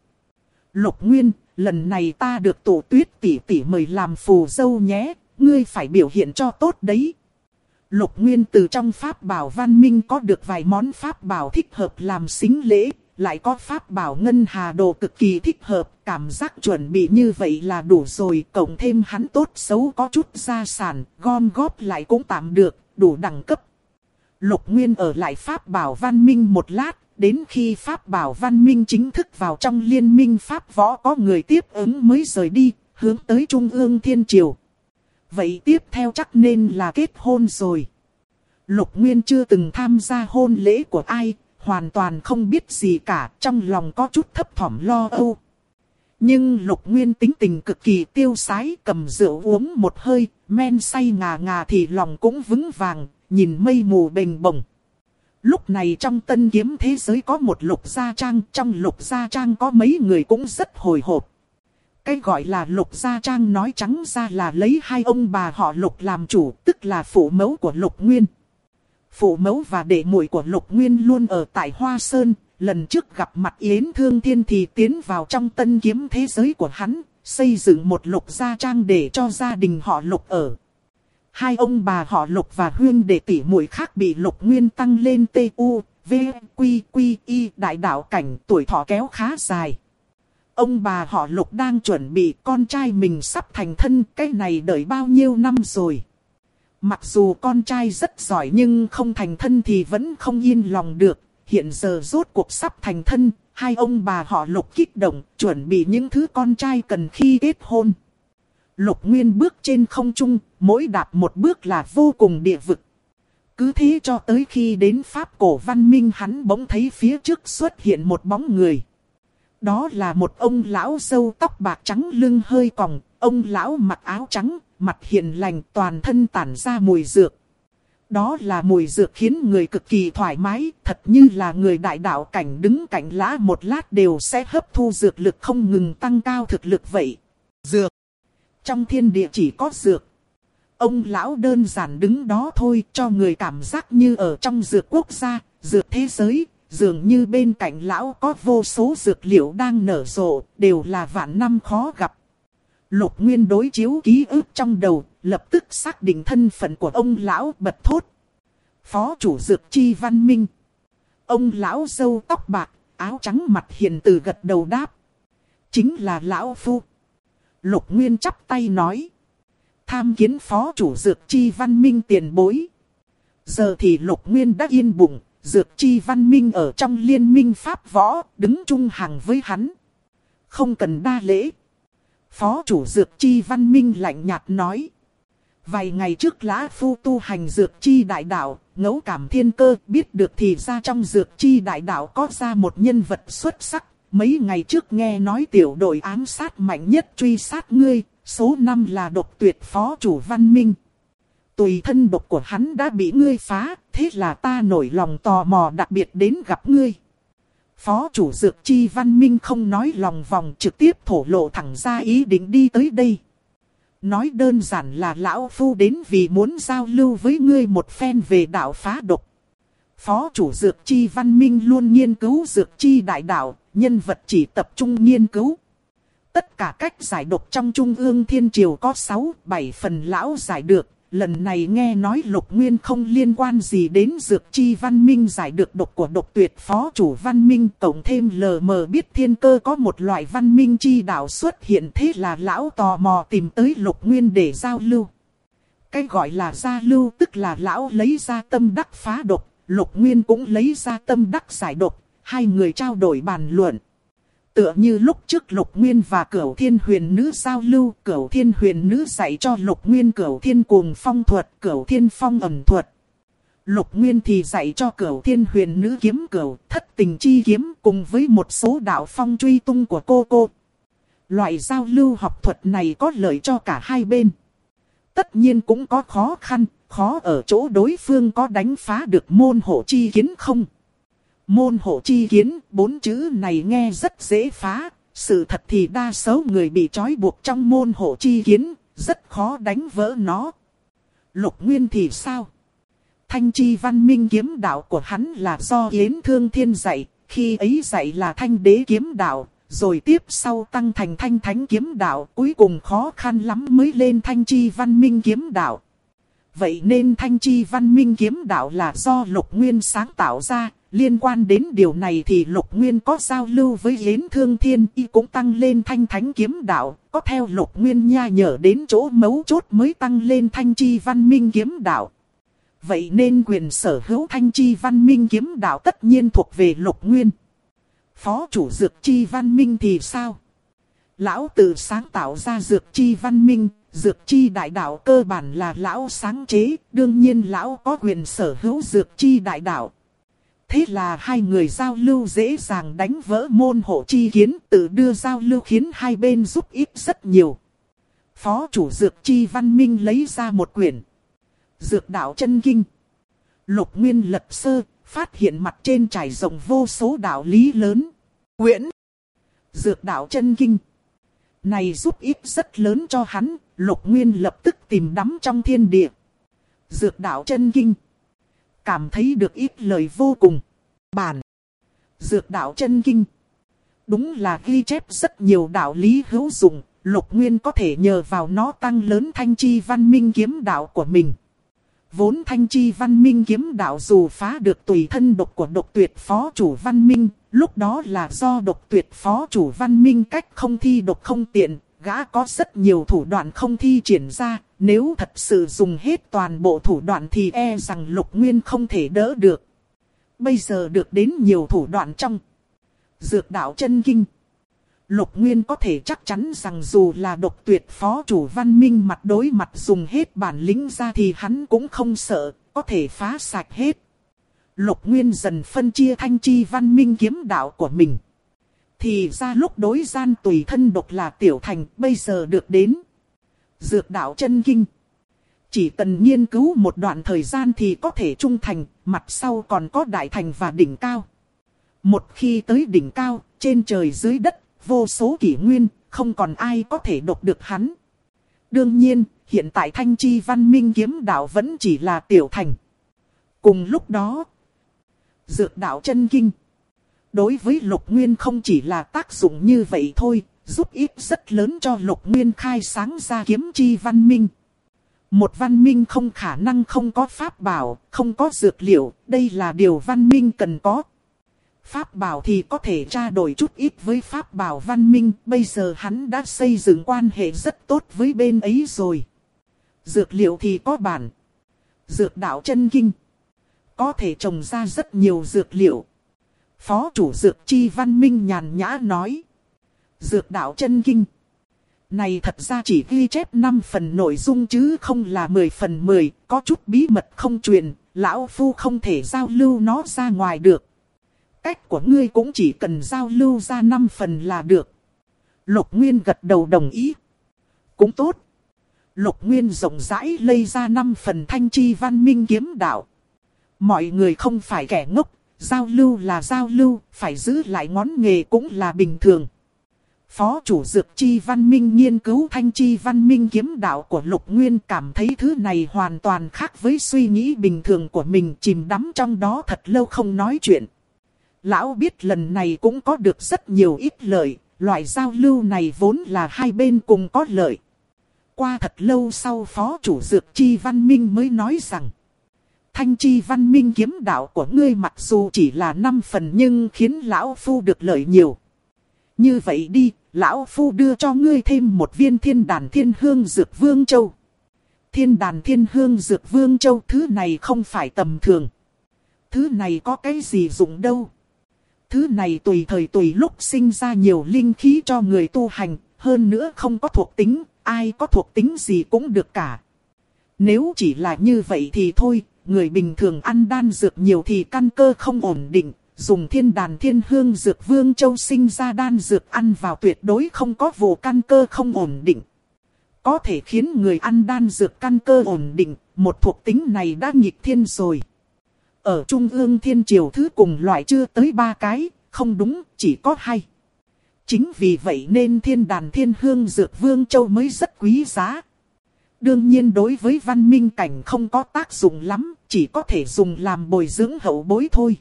Lục Nguyên, lần này ta được Tổ Tuyết tỷ tỷ mời làm phù dâu nhé, ngươi phải biểu hiện cho tốt đấy. Lục Nguyên từ trong pháp bảo văn minh có được vài món pháp bảo thích hợp làm sính lễ, lại có pháp bảo ngân hà đồ cực kỳ thích hợp, cảm giác chuẩn bị như vậy là đủ rồi, cộng thêm hắn tốt xấu có chút gia sản, gom góp lại cũng tạm được, đủ đẳng cấp. Lục Nguyên ở lại pháp bảo văn minh một lát, đến khi pháp bảo văn minh chính thức vào trong liên minh pháp võ có người tiếp ứng mới rời đi, hướng tới trung ương thiên triều. Vậy tiếp theo chắc nên là kết hôn rồi. Lục Nguyên chưa từng tham gia hôn lễ của ai, hoàn toàn không biết gì cả, trong lòng có chút thấp thỏm lo âu. Nhưng Lục Nguyên tính tình cực kỳ tiêu sái, cầm rượu uống một hơi, men say ngà ngà thì lòng cũng vững vàng, nhìn mây mù bềnh bồng. Lúc này trong tân kiếm thế giới có một Lục Gia Trang, trong Lục Gia Trang có mấy người cũng rất hồi hộp. Cái gọi là Lục Gia Trang nói trắng ra là lấy hai ông bà họ Lục làm chủ, tức là phụ mẫu của Lục Nguyên. Phụ mẫu và đệ muội của Lục Nguyên luôn ở tại Hoa Sơn, lần trước gặp mặt Yến Thương Thiên thì tiến vào trong tân kiếm thế giới của hắn, xây dựng một Lục Gia Trang để cho gia đình họ Lục ở. Hai ông bà họ Lục và huynh đệ tỷ muội khác bị Lục Nguyên tăng lên TU, V, Quy, Quy, Y đại đạo cảnh, tuổi thọ kéo khá dài. Ông bà họ Lục đang chuẩn bị con trai mình sắp thành thân, cái này đợi bao nhiêu năm rồi. Mặc dù con trai rất giỏi nhưng không thành thân thì vẫn không yên lòng được. Hiện giờ rốt cuộc sắp thành thân, hai ông bà họ Lục kích động, chuẩn bị những thứ con trai cần khi kết hôn. Lục Nguyên bước trên không trung, mỗi đạp một bước là vô cùng địa vực. Cứ thế cho tới khi đến Pháp cổ văn minh hắn bỗng thấy phía trước xuất hiện một bóng người. Đó là một ông lão râu tóc bạc trắng lưng hơi còng, ông lão mặc áo trắng, mặt hiền lành toàn thân tản ra mùi dược. Đó là mùi dược khiến người cực kỳ thoải mái, thật như là người đại đạo cảnh đứng cạnh lã một lát đều sẽ hấp thu dược lực không ngừng tăng cao thực lực vậy. Dược. Trong thiên địa chỉ có dược. Ông lão đơn giản đứng đó thôi cho người cảm giác như ở trong dược quốc gia, dược thế giới. Dường như bên cạnh lão có vô số dược liệu đang nở rộ, đều là vạn năm khó gặp. Lục Nguyên đối chiếu ký ức trong đầu, lập tức xác định thân phận của ông lão bật thốt. Phó chủ dược chi văn minh. Ông lão râu tóc bạc, áo trắng mặt hiền từ gật đầu đáp. Chính là lão phu. Lục Nguyên chắp tay nói. tham kiến phó chủ Dược Chi Văn Minh tiền bối. Giờ thì Lục Nguyên đã yên bụng, Dược Chi Văn Minh ở trong liên minh pháp võ, đứng chung hàng với hắn. Không cần đa lễ. Phó chủ Dược Chi Văn Minh lạnh nhạt nói. Vài ngày trước Lã Phu tu hành Dược Chi đại đạo, ngẫu cảm thiên cơ, biết được thì ra trong Dược Chi đại đạo có ra một nhân vật xuất sắc. Mấy ngày trước nghe nói tiểu đội ám sát mạnh nhất truy sát ngươi, số 5 là Độc Tuyệt phó chủ Văn Minh. Tùy thân độc của hắn đã bị ngươi phá, thế là ta nổi lòng tò mò đặc biệt đến gặp ngươi. Phó chủ Dược Chi Văn Minh không nói lòng vòng, trực tiếp thổ lộ thẳng ra ý định đi tới đây. Nói đơn giản là lão phu đến vì muốn giao lưu với ngươi một phen về đạo phá độc. Phó chủ Dược Chi Văn Minh luôn nghiên cứu Dược Chi đại đạo, nhân vật chỉ tập trung nghiên cứu. Tất cả cách giải độc trong Trung ương Thiên Triều có 6-7 phần lão giải được. Lần này nghe nói Lục Nguyên không liên quan gì đến Dược Chi Văn Minh giải được độc của Độc Tuyệt phó chủ Văn Minh, cộng thêm lờ mờ biết thiên cơ có một loại văn minh chi đạo xuất hiện, thế là lão tò mò tìm tới Lục Nguyên để giao lưu. Cái gọi là giao lưu tức là lão lấy ra tâm đắc phá độc, Lục Nguyên cũng lấy ra tâm đắc giải độc, hai người trao đổi bàn luận. Tựa như lúc trước Lục Nguyên và Cửu Thiên Huyền Nữ giao lưu, Cửu Thiên Huyền Nữ dạy cho Lục Nguyên Cửu Thiên Cuồng Phong thuật, Cửu Thiên Phong ẩn thuật. Lục Nguyên thì dạy cho Cửu Thiên Huyền Nữ kiếm Cửu Thất Tình Chi kiếm cùng với một số đạo phong truy tung của cô. Loại giao lưu học thuật này có lợi cho cả hai bên. Tất nhiên cũng có khó khăn, khó ở chỗ đối phương có đánh phá được môn hộ chi kiến không. Môn hộ chi kiến, 4 chữ này nghe rất dễ phá, sự thật thì đa số người bị trói buộc trong môn hộ chi kiến, rất khó đánh vỡ nó. Lục Nguyên thì sao? Thanh Chi Văn Minh kiếm đạo của hắn là do Yến Thương Thiên dạy, khi ấy dạy là Thanh Đế kiếm đạo, rồi tiếp sau tăng thành Thanh Thánh kiếm đạo, cuối cùng khó khăn lắm mới lên Thanh Chi Văn Minh kiếm đạo. Vậy nên Thanh Chi Văn Minh kiếm đạo là do Lục Nguyên sáng tạo ra. Liên quan đến điều này thì Lục Nguyên có giao lưu với Yến Thương Thiên, y cũng tăng lên Thanh Thánh kiếm đạo, có theo Lục Nguyên nha nhở đến chỗ mấu chốt mới tăng lên Thanh Chi Văn Minh kiếm đạo. Vậy nên quyền sở hữu Thanh Chi Văn Minh kiếm đạo tất nhiên thuộc về Lục Nguyên. Phó chủ Dược Chi Văn Minh thì sao? Lão tự sáng tạo ra Dược Chi Văn Minh, Dược Chi đại đạo cơ bản là lão sáng chế, đương nhiên lão có quyền sở hữu Dược Chi đại đạo. Thế là hai người giao lưu dễ dàng đánh vỡ môn hộ chi kiến, tự đưa giao lưu khiến hai bên giúp ích rất nhiều. Phó chủ Dược Chi Văn Minh lấy ra một quyển Dược đạo chân kinh. Lục Nguyên lật sơ, phát hiện mặt trên trải rộng vô số đạo lý lớn. Quyển Dược đạo chân kinh này giúp ích rất lớn cho hắn, Lục Nguyên lập tức tìm đắm trong thiên địa. Dược đạo chân kinh. Cảm thấy được ít lời vô cùng. Bản Dược đạo chân kinh đúng là ghi chép rất nhiều đạo lý hữu dụng, Lục Nguyên có thể nhờ vào nó tăng lớn Thanh Chi Văn Minh kiếm đạo của mình. Vốn Thanh Chi Văn Minh kiếm đạo dù phá được tùy thân độc của Độc Tuyệt phó chủ Văn Minh, lúc đó là do Độc Tuyệt phó chủ Văn Minh cách không thi độc không tiện, gã có rất nhiều thủ đoạn không thi triển ra, nếu thật sự dùng hết toàn bộ thủ đoạn thì e rằng Lục Nguyên không thể đỡ được. Bây giờ được đến nhiều thủ đoạn trong Dược đạo chân kinh, Lục Nguyên có thể chắc chắn rằng dù là Độc Tuyệt phó chủ Văn Minh mặt đối mặt dùng hết bản lĩnh ra thì hắn cũng không sợ, có thể phá sạch hết. Lục Nguyên dần phân chia Thanh Chi Văn Minh kiếm đạo của mình. Thì ra lúc đối gian tùy thân độc là tiểu thành, bây giờ được đến Dược đạo chân kinh. Chỉ cần nghiên cứu một đoạn thời gian thì có thể trung thành, mặt sau còn có đại thành và đỉnh cao. Một khi tới đỉnh cao, trên trời dưới đất, vô số kỷ nguyên, không còn ai có thể độc được hắn. Đương nhiên, hiện tại Thanh Chi Văn Minh kiếm đạo vẫn chỉ là tiểu thành. Cùng lúc đó, Dược đạo chân kinh đối với Lục Nguyên không chỉ là tác dụng như vậy thôi, giúp ích rất lớn cho Lục Nguyên khai sáng ra kiếm chi văn minh. Một văn minh không khả năng không có pháp bảo, không có dược liệu, đây là điều văn minh cần có. Pháp bảo thì có thể trao đổi chút ít với pháp bảo văn minh, bây giờ hắn đã xây dựng quan hệ rất tốt với bên ấy rồi. Dược liệu thì có bản. Dược đạo chân kinh. Có thể trồng ra rất nhiều dược liệu. Phó chủ dược Chi Văn Minh nhàn nhã nói. Dược đạo chân kinh. Này thật ra chỉ ghi chép 5 phần nội dung chứ không là 10 phần 10, có chút bí mật không truyền, lão phu không thể giao lưu nó ra ngoài được. Cách của ngươi cũng chỉ cần giao lưu ra 5 phần là được. Lục Nguyên gật đầu đồng ý. Cũng tốt. Lục Nguyên rộng rãi lây ra 5 phần Thanh Chi Văn Minh kiếm đạo. Mọi người không phải kẻ ngốc, giao lưu là giao lưu, phải giữ lại ngón nghề cũng là bình thường. Phó chủ dược Chi Văn Minh nghiên cứu Thanh Chi Văn Minh kiếm đạo của Lục Nguyên, cảm thấy thứ này hoàn toàn khác với suy nghĩ bình thường của mình, chìm đắm trong đó thật lâu không nói chuyện. Lão biết lần này cũng có được rất nhiều ít lợi, loại giao lưu này vốn là hai bên cùng có lợi. Qua thật lâu sau Phó chủ dược Chi Văn Minh mới nói rằng, Thanh Chi Văn Minh kiếm đạo của ngươi mặc dù chỉ là 5 phần nhưng khiến lão phu được lợi nhiều. Như vậy đi, lão phu đưa cho ngươi thêm một viên thiên đàn thiên hương dược vương châu. Thiên đàn thiên hương dược vương châu, thứ này không phải tầm thường. Thứ này có cái gì dùng đâu. Thứ này tùy thời tùy lúc sinh ra nhiều linh khí cho người tu hành, hơn nữa không có thuộc tính, ai có thuộc tính gì cũng được cả. Nếu chỉ là như vậy thì thôi, người bình thường ăn đan dược nhiều thì căn cơ không ổn định. Dùng thiên đàn thiên hương dược vương châu sinh ra đan dược ăn vào tuyệt đối không có vụ căn cơ không ổn định. Có thể khiến người ăn đan dược căn cơ ổn định, một thuộc tính này đã nghịch thiên rồi. Ở Trung ương Thiên Triều thứ cùng loại chưa tới 3 cái, không đúng, chỉ có 2. Chính vì vậy nên thiên đàn thiên hương dược vương châu mới rất quý giá. Đương nhiên đối với văn minh cảnh không có tác dụng lắm, chỉ có thể dùng làm bồi dưỡng hậu bối thôi.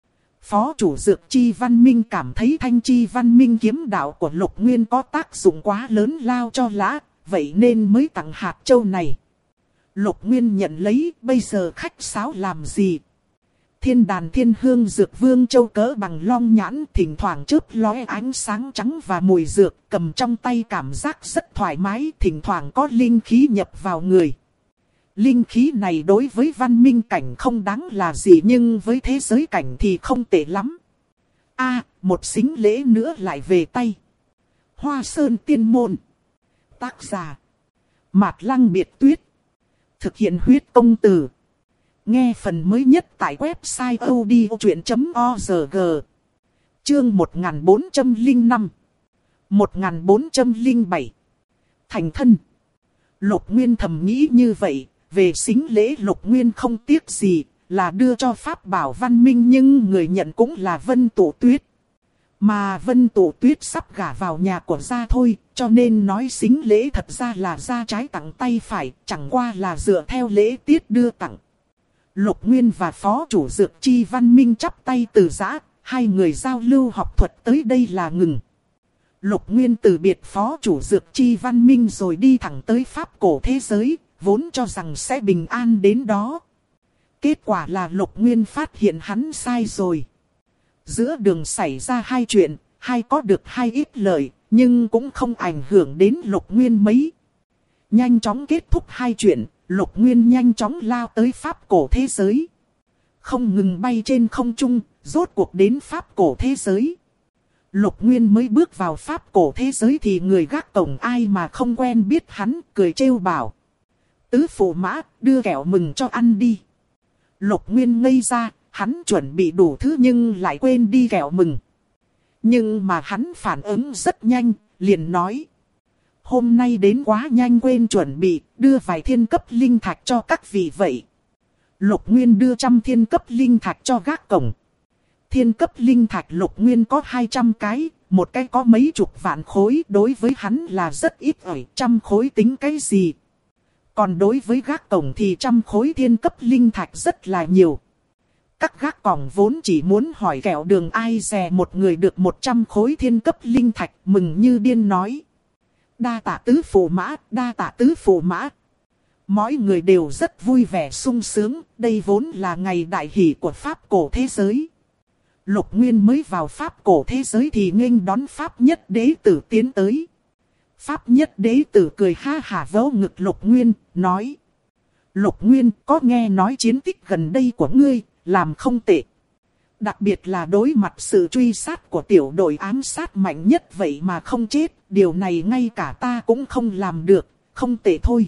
Phó chủ dược Chi Văn Minh cảm thấy Thanh Chi Văn Minh kiếm đạo của Lục Nguyên có tác dụng quá lớn lao cho lã, vậy nên mới tặng hạt châu này. Lục Nguyên nhận lấy, bây giờ khách sáo làm gì? Thiên đàn thiên hương dược vương châu cỡ bằng long nhãn, thỉnh thoảng chớp lóe ánh sáng trắng và mùi dược, cầm trong tay cảm giác rất thoải mái, thỉnh thoảng có linh khí nhập vào người. Linh khí này đối với văn minh cảnh không đáng là gì nhưng với thế giới cảnh thì không tệ lắm. Một xính lễ nữa lại về tay. Hoa Sơn Tiên Môn. Tác giả Mạt Lăng Biệt Tuyết. Thực hiện huyết công từ. Nghe phần mới nhất tại website odchuyện.org. Chương 1405 1407 Thành thân. Lục Nguyên thầm nghĩ như vậy. Về xính lễ Lục Nguyên không tiếc gì, là đưa cho pháp bảo văn minh nhưng người nhận cũng là Vân Tụ Tuyết. Mà Vân Tụ Tuyết sắp gả vào nhà của gia thôi, cho nên nói xính lễ thật ra là gia trái tặng tay phải, chẳng qua là dựa theo lễ tiết đưa tặng. Lục Nguyên và Phó chủ dược Chi Văn Minh chắp tay từ giã, hai người giao lưu học thuật tới đây là ngừng. Lục Nguyên từ biệt Phó chủ dược Chi Văn Minh rồi đi thẳng tới Pháp cổ thế giới. Vốn cho rằng sẽ bình an đến đó. Kết quả là Lục Nguyên phát hiện hắn sai rồi. Giữa đường xảy ra hai chuyện, hai có được hai ít lợi, nhưng cũng không ảnh hưởng đến Lục Nguyên mấy. Nhanh chóng kết thúc hai chuyện, Lục Nguyên nhanh chóng lao tới Pháp cổ thế giới. Không ngừng bay trên không trung, rốt cuộc đến Pháp cổ thế giới. Lục Nguyên mới bước vào Pháp cổ thế giới thì người gác cổng ai mà không quen biết hắn, cười trêu bảo. Tứ phụ mã, đưa kẹo mừng cho ăn đi. Lục Nguyên ngây ra, hắn chuẩn bị đủ thứ nhưng lại quên đi kẹo mừng. Nhưng mà hắn phản ứng rất nhanh, liền nói. Hôm nay đến quá nhanh quên chuẩn bị, đưa vài thiên cấp linh thạch cho các vị vậy. Lục Nguyên đưa 100 thiên cấp linh thạch cho gác cổng. Thiên cấp linh thạch Lục Nguyên có 200 cái, một cái có mấy chục vạn khối, đối với hắn là rất ít ỏi, 100 khối tính cái gì. Còn đối với gác cổng thì 100 khối thiên cấp linh thạch rất là nhiều. Các gác cổng vốn chỉ muốn hỏi kẹo đường ai dè một người được 100 khối thiên cấp linh thạch, mừng như điên nói. Đa tạ tứ phụ mã, đa tạ tứ phụ mã. Mỗi người đều rất vui vẻ sung sướng, đây vốn là ngày đại hỷ của Pháp cổ thế giới. Lục Nguyên mới vào Pháp cổ thế giới thì nghênh đón Pháp nhất đế tử tiến tới. Pháp nhất đế tử cười ha hả vỗ ngực Lục Nguyên, nói. Lục Nguyên, có nghe nói chiến tích gần đây của ngươi, làm không tệ. Đặc biệt là đối mặt sự truy sát của tiểu đội ám sát mạnh nhất vậy mà không chết, điều này ngay cả ta cũng không làm được, không tệ thôi.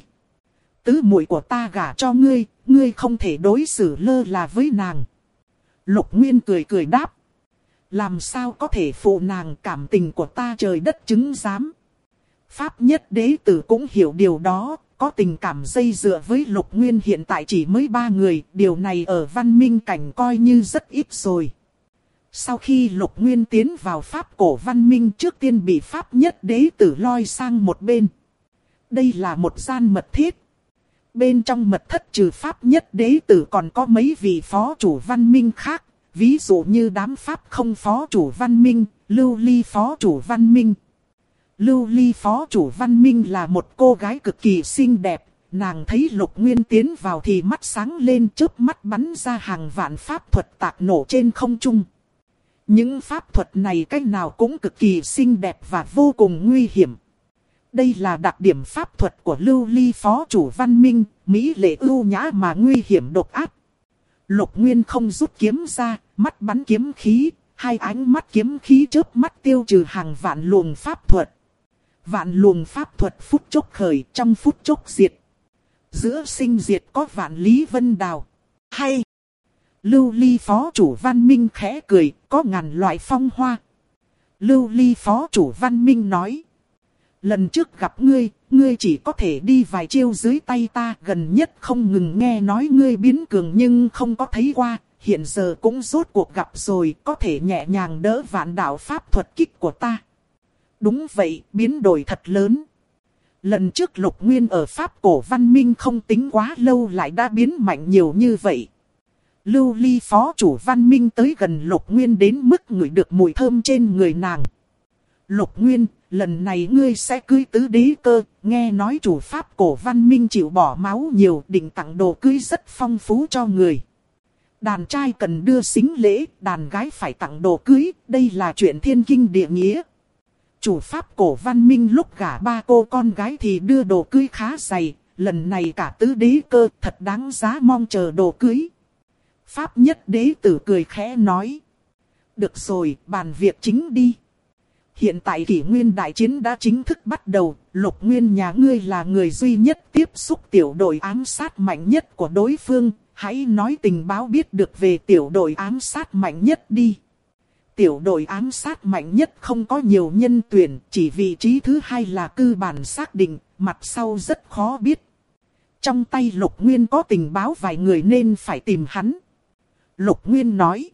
Tứ muội của ta gả cho ngươi, ngươi không thể đối xử lơ là với nàng. Lục Nguyên cười cười đáp. Làm sao có thể phụ nàng, cảm tình của ta trời đất chứng giám. Pháp nhất đế tử cũng hiểu điều đó, có tình cảm dây dựa với Lục Nguyên hiện tại chỉ mới 3 người, điều này ở văn minh cảnh coi như rất ít rồi. Sau khi Lục Nguyên tiến vào Pháp cổ văn minh, trước tiên bị Pháp nhất đế tử lôi sang một bên. Đây là một gian mật thất. Bên trong mật thất trừ Pháp nhất đế tử còn có mấy vị phó chủ văn minh khác, ví dụ như đám Pháp không phó chủ văn minh, Lưu Ly phó chủ văn minh. Lưu Ly phó chủ văn minh là một cô gái cực kỳ xinh đẹp, nàng thấy Lục Nguyên tiến vào thì mắt sáng lên, chớp mắt bắn ra hàng vạn pháp thuật tạc nổ trên không trung. Những pháp thuật này cách nào cũng cực kỳ xinh đẹp và vô cùng nguy hiểm. Đây là đặc điểm pháp thuật của Lưu Ly phó chủ văn minh, mỹ lệ ưu nhã mà nguy hiểm độc ác. Lục Nguyên không rút kiếm ra, mắt bắn kiếm khí, hai ánh mắt kiếm khí chớp mắt tiêu trừ hàng vạn luồng pháp thuật. Vạn luồng pháp thuật phút chốc khởi, trong phút chốc diệt. Giữa sinh diệt có vạn lý vân đào. Hay! Lưu Ly phó chủ văn minh khẽ cười, có ngàn loại phong hoa. Lưu Ly phó chủ văn minh nói. Lần trước gặp ngươi, ngươi chỉ có thể đi vài chiêu dưới tay ta, gần nhất không ngừng nghe nói ngươi biến cường nhưng không có thấy qua. Hiện giờ cũng rốt cuộc gặp rồi, có thể nhẹ nhàng đỡ vạn đạo pháp thuật kích của ta. Đúng vậy, biến đổi thật lớn. Lần trước Lục Nguyên ở Pháp cổ văn minh không tính quá lâu lại đã biến mạnh nhiều như vậy. Lưu Ly phó chủ văn minh tới gần Lục Nguyên đến mức ngửi được mùi thơm trên người nàng. Lục Nguyên, lần này ngươi sẽ cưới tứ đế cơ, nghe nói chủ Pháp cổ văn minh chịu bỏ máu nhiều, định tặng đồ cưới rất phong phú cho người. Đàn trai cần đưa sính lễ, đàn gái phải tặng đồ cưới, đây là chuyện thiên kinh địa nghĩa. Chủ Pháp cổ văn minh lúc gả 3 cô con gái thì đưa đồ cưới khá dày, lần này cả tứ đế cơ thật đáng giá mong chờ đồ cưới. Pháp nhất đế tử cười khẽ nói. Được rồi, bàn việc chính đi. Hiện tại kỷ nguyên đại chiến đã chính thức bắt đầu, Lục Nguyên nhà ngươi là người duy nhất tiếp xúc tiểu đội ám sát mạnh nhất của đối phương, hãy nói tình báo biết được về tiểu đội ám sát mạnh nhất đi. Tiểu đội ám sát mạnh nhất không có nhiều nhân tuyển, chỉ vị trí thứ 2 là cơ bản xác định, mặt sau rất khó biết. Trong tay Lục Nguyên có tình báo vài người nên phải tìm hắn. Lục Nguyên nói,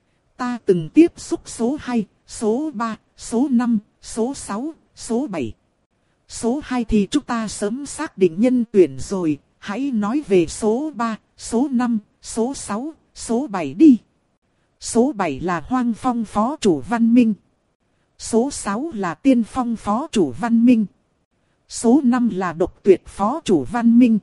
ta từng tiếp xúc số 2, số 3, số 5, số 6, số 7. Số 2 thì chúng ta sớm xác định nhân tuyển rồi, hãy nói về số 3, số 5, số 6, số 7 đi. Số 7 là Hoang Phong phó chủ văn minh. Số 6 là Tiên Phong phó chủ văn minh. Số 5 là Độc Tuyệt phó chủ văn minh.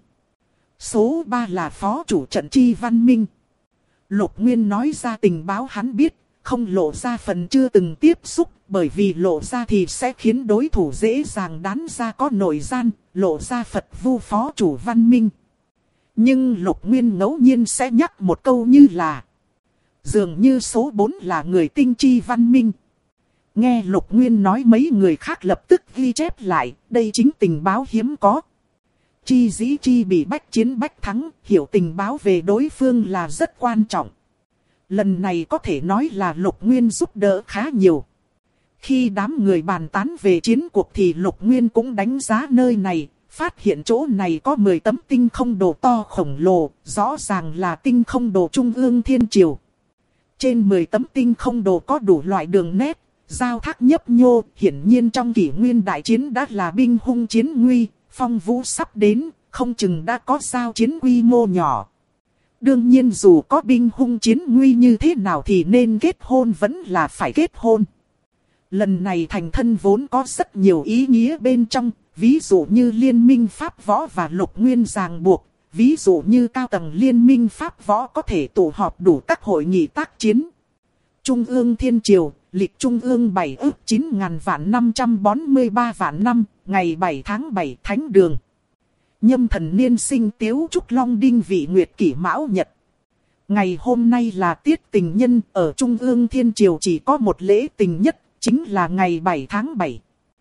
Số 3 là phó chủ trận chi văn minh. Lục Nguyên nói ra tình báo hắn biết, không lộ ra phần chưa từng tiếp xúc, bởi vì lộ ra thì sẽ khiến đối thủ dễ dàng đoán ra có nội gian, lộ ra Phật Vu phó chủ văn minh. Nhưng Lục Nguyên ngẫu nhiên sẽ nhắc một câu như là dường như số 4 là người tinh chi văn minh. Nghe Lục Nguyên nói mấy người khác lập tức ghi chép lại, đây chính tình báo hiếm có. Chi dĩ chi bị bách chiến bách thắng, hiểu tình báo về đối phương là rất quan trọng. Lần này có thể nói là Lục Nguyên giúp đỡ khá nhiều. Khi đám người bàn tán về chiến cuộc thì Lục Nguyên cũng đánh giá nơi này, phát hiện chỗ này có 10 tấm tinh không đồ to khổng lồ, rõ ràng là tinh không đồ Trung ương Thiên Triều. Trên 10 tấm tinh không đồ có đủ loại đường nét, giao thác nhấp nhô, hiển nhiên trong kỷ nguyên đại chiến đã là binh hung chiến nguy, phong vũ sắp đến, không chừng đã có giao chiến quy mô nhỏ. Đương nhiên dù có binh hung chiến nguy như thế nào thì nên kết hôn vẫn là phải kết hôn. Lần này thành thân vốn có rất nhiều ý nghĩa bên trong, ví dụ như liên minh Pháp võ và Lục Nguyên ràng buộc, ví dụ như cao tầng liên minh Pháp võ có thể tụ họp đủ các hội nghị tác chiến. Trung ương Thiên Triều, lịch Trung ương 7 ức 9.543 vạn năm, ngày 7 tháng 7 Thánh Đường. Nhâm thần niên sinh Tiếu Trúc Long Đinh Vị Nguyệt Kỷ Mão Nhật. Ngày hôm nay là tiết tình nhân, ở Trung ương Thiên Triều chỉ có một lễ tình nhất, chính là ngày 7 tháng 7.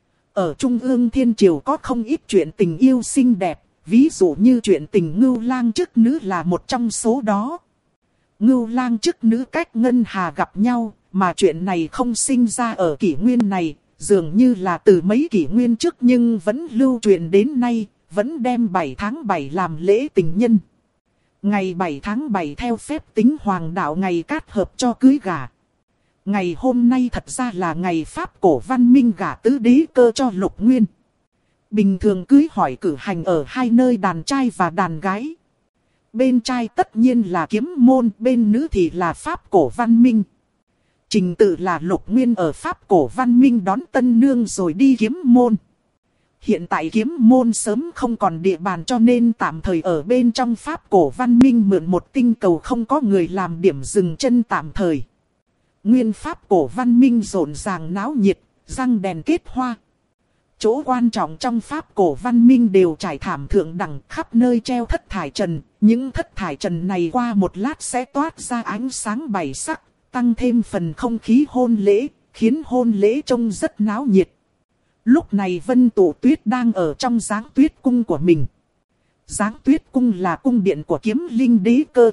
Ở Trung ương Thiên Triều có không ít chuyện tình yêu xinh đẹp, ví dụ như chuyện tình Ngưu Lang chức nữ là một trong số đó. Ngưu Lang chức nữ cách Ngân Hà gặp nhau, mà chuyện này không sinh ra ở kỷ nguyên này, dường như là từ mấy kỷ nguyên trước nhưng vẫn lưu truyền đến nay, vẫn đem 7 tháng 7 làm lễ tình nhân. Ngày 7 tháng 7 theo phép tính hoàng đạo ngày cát hợp cho cưới gả. Ngày hôm nay thật ra là ngày Pháp cổ văn minh gả tứ đế cơ cho Lục Nguyên. Bình thường cưới hỏi cử hành ở hai nơi đàn trai và đàn gái. Bên trai tất nhiên là Kiếm Môn, bên nữ thì là Pháp cổ văn minh. Trình tự là Lục Nguyên ở Pháp cổ văn minh đón tân nương rồi đi Kiếm Môn. Hiện tại Kiếm Môn sớm không còn địa bàn cho nên tạm thời ở bên trong Pháp cổ văn minh mượn một tinh cầu không có người làm điểm dừng chân tạm thời. Nguyên Pháp cổ văn minh rộn ràng náo nhiệt, răng đèn kết hoa. Chỗ quan trọng trong Pháp cổ văn minh đều trải thảm thượng đẳng, khắp nơi treo thất thải trần. Những thất thải trần này qua một lát sẽ toát ra ánh sáng bảy sắc, tăng thêm phần không khí hôn lễ, khiến hôn lễ trông rất náo nhiệt. Lúc này Vân Tụ Tuyết đang ở trong Giáng Tuyết cung của mình. Giáng Tuyết cung là cung điện của Kiếm Linh đế cơ.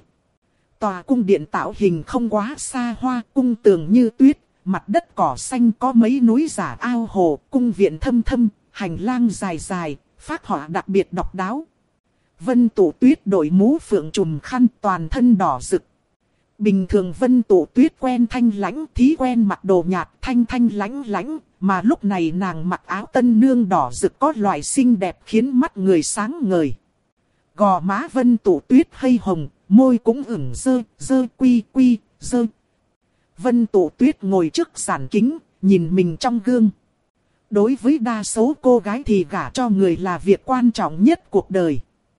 Tòa cung điện tạo hình không quá xa hoa, cung tường như tuyết, mặt đất cỏ xanh có mấy núi giả ao hồ, cung viện thâm thâm, hành lang dài dài, phác họa đặc biệt độc đáo. Vân Tụ Tuyết đội mũ phượng trùm khăn toàn thân đỏ rực. Bình thường Vân Tụ Tuyết quen thanh lãnh, thí quen mặc đồ nhạt thanh thanh lãnh lãnh, mà lúc này nàng mặc áo tân nương đỏ rực có loại xinh đẹp khiến mắt người sáng ngời. Gò má Vân Tụ Tuyết hơi hồng, môi cũng ửng dơ quy dơ. Vân Tụ Tuyết ngồi trước giản kính, nhìn mình trong gương. Đối với đa số cô gái thì gả cho người là việc quan trọng nhất cuộc đời.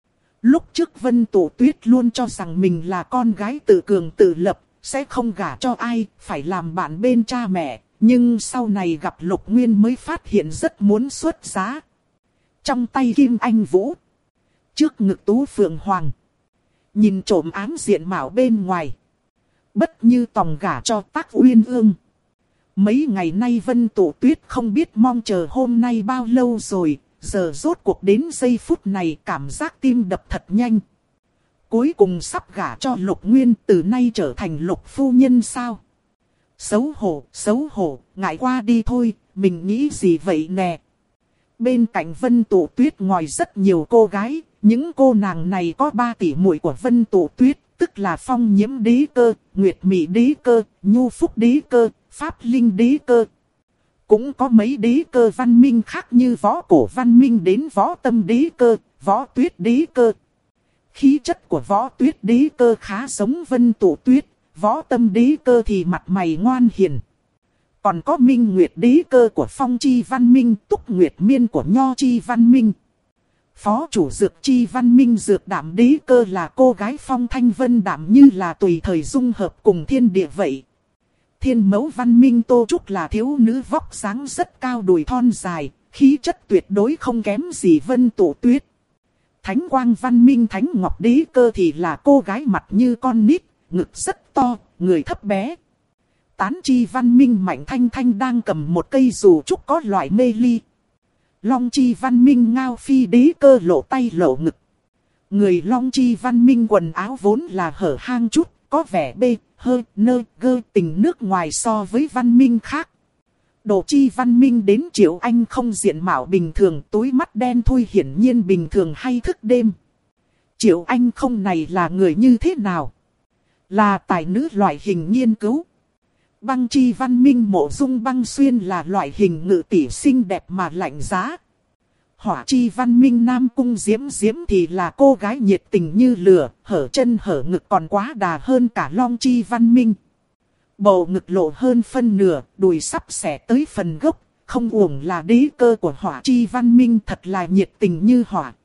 Lúc trước Vân Tụ Tuyết luôn cho rằng mình là con gái tự cường tự lập, sẽ không gả cho ai, phải làm bạn bên cha mẹ. Nhưng sau này gặp Lục Nguyên mới phát hiện rất muốn xuất giá. Trong tay Kim Anh Vũ, trước ngực Tú Phượng Hoàng, nhìn trộm ám diện mạo bên ngoài. Bất như tòng gả cho Tác Uyên Ương. Mấy ngày nay Vân Tụ Tuyết không biết mong chờ hôm nay bao lâu rồi. Giờ rốt cuộc đến giây phút này cảm giác tim đập thật nhanh. Cuối cùng sắp gả cho Lục Nguyên, từ nay trở thành Lục phu nhân sao? Xấu hổ, ngại qua đi thôi, mình nghĩ gì vậy nè. Bên cạnh Vân Tụ Tuyết ngồi rất nhiều cô gái, những cô nàng này có 3 tỷ muội của Vân Tụ Tuyết, tức là Phong Nhiễm đế cơ, Nguyệt Mị đế cơ, Nhu Phúc đế cơ, Pháp Linh đế cơ. Cũng có mấy đế cơ văn minh khác như Võ Cổ văn minh đến Võ Tâm đế cơ, Võ Tuyết đế cơ. Khí chất của Võ Tuyết đế cơ khá giống Vân Tụ Tuyết, Võ Tâm đế cơ thì mặt mày ngoan hiền. Còn có Minh Nguyệt đế cơ của Phong Chi văn minh, Túc Nguyệt Miên của Nho Chi văn minh. Phó chủ Dược Chi văn minh Dược Đạm đế cơ là cô gái Phong Thanh Vân Đạm như là tùy thời dung hợp cùng thiên địa vậy. Thiên Mẫu văn minh Tô Trúc là thiếu nữ vóc dáng rất cao đùi thon dài, khí chất tuyệt đối không kém gì Vân Tụ Tuyết. Thánh Quang văn minh Thánh Ngọc đế cơ thì là cô gái mặt như con nít, ngực rất to, người thấp bé. Tán Chi văn minh Mạnh Thanh Thanh đang cầm một cây dù trúc có loại mê ly. Long Chi văn minh Ngao Phi đế cơ lộ tay lộ ngực. Người Long Chi văn minh quần áo vốn là hở hang chút, có vẻ bê, hơ, nơ, gơ tình nước ngoài so với văn minh khác. Đồ Chi văn minh đến Triệu Anh không diện mạo bình thường, túi mắt đen thui hiển nhiên bình thường hay thức đêm. Triệu Anh không này là người như thế nào? Là tài nữ loại hình nghiên cứu. Băng Chi văn minh Mộ Dung Băng Xuyên là loại hình ngự tỷ xinh đẹp mà lạnh giá. Hỏa Chi văn minh Nam Cung Diễm Diễm thì là cô gái nhiệt tình như lửa, hở chân hở ngực còn quá đà hơn cả Long Chi văn minh. Bầu ngực lộ hơn phân nửa, đùi sắp xẻ tới phần gốc, không uổng là đế cơ của Hỏa Chi văn minh, thật là nhiệt tình như hỏa.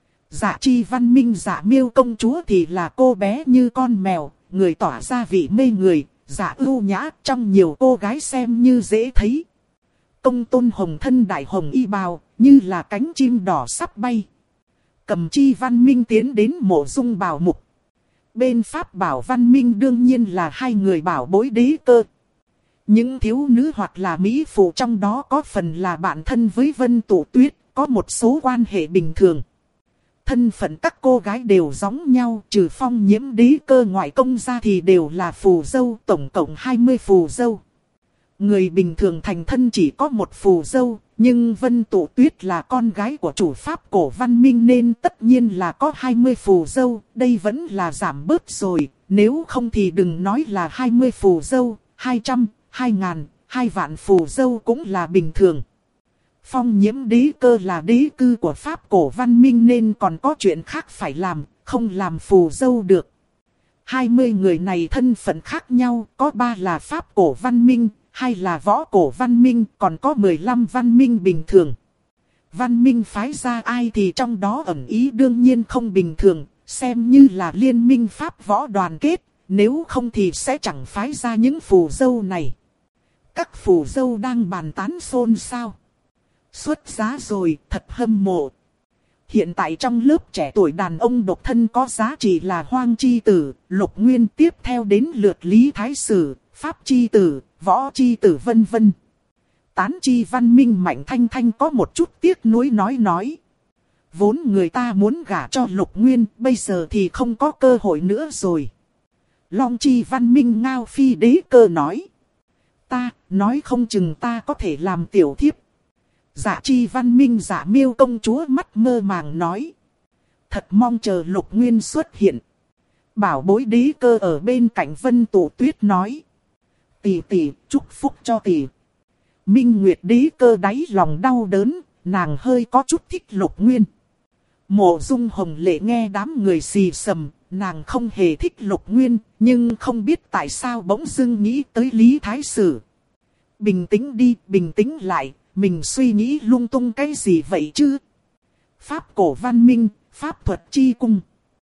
Dạ Chi văn minh Dạ Miêu công chúa thì là cô bé như con mèo, người tỏa ra vị mê người, dạ ưu nhã, trong nhiều cô gái xem như dễ thấy. Công Tôn Hồng thân đại hồng y bào, như là cánh chim đỏ sắp bay. cầm chi văn minh tiến đến mộ dung bảo mục. Bên pháp bảo văn minh đương nhiên là hai người bảo bối đế cơ. Những thiếu nữ hoặc là mỹ phụ trong đó có phần là bạn thân với Vân Tụ Tuyết, có một số quan hệ bình thường. Thân phận các cô gái đều giống nhau, trừ Phong Nhiễm đế cơ ngoại công ra thì đều là phù dâu, tổng cộng 20 phù dâu. Người bình thường thành thân chỉ có một phù dâu, nhưng Vân Tụ Tuyết là con gái của chủ pháp cổ văn minh nên tất nhiên là có 20 phù dâu, đây vẫn là giảm bớt rồi, nếu không thì đừng nói là 20 phù dâu, 200, 2000, 2 vạn phù dâu cũng là bình thường. Phong Nhiễm đế cơ là đế cư của pháp cổ văn minh nên còn có chuyện khác phải làm, không làm phù dâu được. 20 người này thân phận khác nhau, có 3 là pháp cổ văn minh, 2 là võ cổ văn minh, còn có 15 văn minh bình thường. Văn minh phái ra ai thì trong đó ẩn ý đương nhiên không bình thường, xem như là liên minh pháp võ đoàn kết, nếu không thì sẽ chẳng phái ra những phù dâu này. Các phù dâu đang bàn tán xôn xao. Xuất giá rồi, thật hâm mộ. Hiện tại trong lớp trẻ tuổi đàn ông độc thân có giá trị là Hoang Chi Tử, Lục Nguyên, tiếp theo đến lượt Lý Thái Sử, Pháp Chi Tử, Võ Chi Tử vân vân. Tán chi văn minh Mạnh Thanh Thanh có một chút tiếc nuối nói. Vốn người ta muốn gả cho Lục Nguyên, bây giờ thì không có cơ hội nữa rồi. Long chi văn minh Ngao Phi đế cơ nói. Ta, nói không chừng ta có thể làm tiểu thiếp. Dạ chi văn minh Dạ Miêu công chúa mắt mơ màng nói. Thật mong chờ Lục Nguyên xuất hiện. Bảo bối đế cơ ở bên cạnh Vân Tụ Tuyết nói. Tỷ tỷ, chúc phúc cho tỷ. Minh Nguyệt đế cơ đáy lòng đau đớn, nàng hơi có chút thích Lục Nguyên. Mộ Dung Hồng Lệ nghe đám người xì xầm, nàng không hề thích Lục Nguyên, nhưng không biết tại sao bỗng dưng nghĩ tới Lý Thái Sử. Bình tĩnh đi, bình tĩnh lại, mình suy nghĩ lung tung cái gì vậy chứ? Pháp cổ văn minh, pháp thuật chi cung.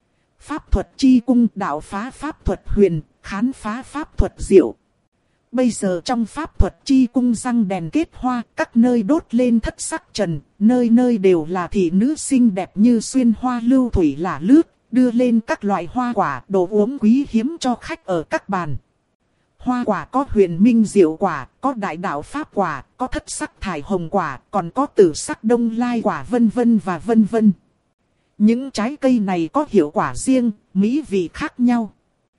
Pháp thuật chi cung đạo phá pháp thuật huyền, khám phá pháp thuật diệu. Bây giờ trong pháp thuật chi cung răng đèn kết hoa, các nơi đốt lên thất sắc trần, nơi nơi đều là thị nữ xinh đẹp như xuyên hoa lưu thủy lả lướt, đưa lên các loại hoa quả, đồ uống quý hiếm cho khách ở các bàn. Hoa quả có huyền minh diệu quả, có đại đạo pháp quả, có thất sắc thải hồng quả, còn có tử sắc đông lai quả vân vân và vân vân. Những trái cây này có hiệu quả riêng, mỹ vị khác nhau.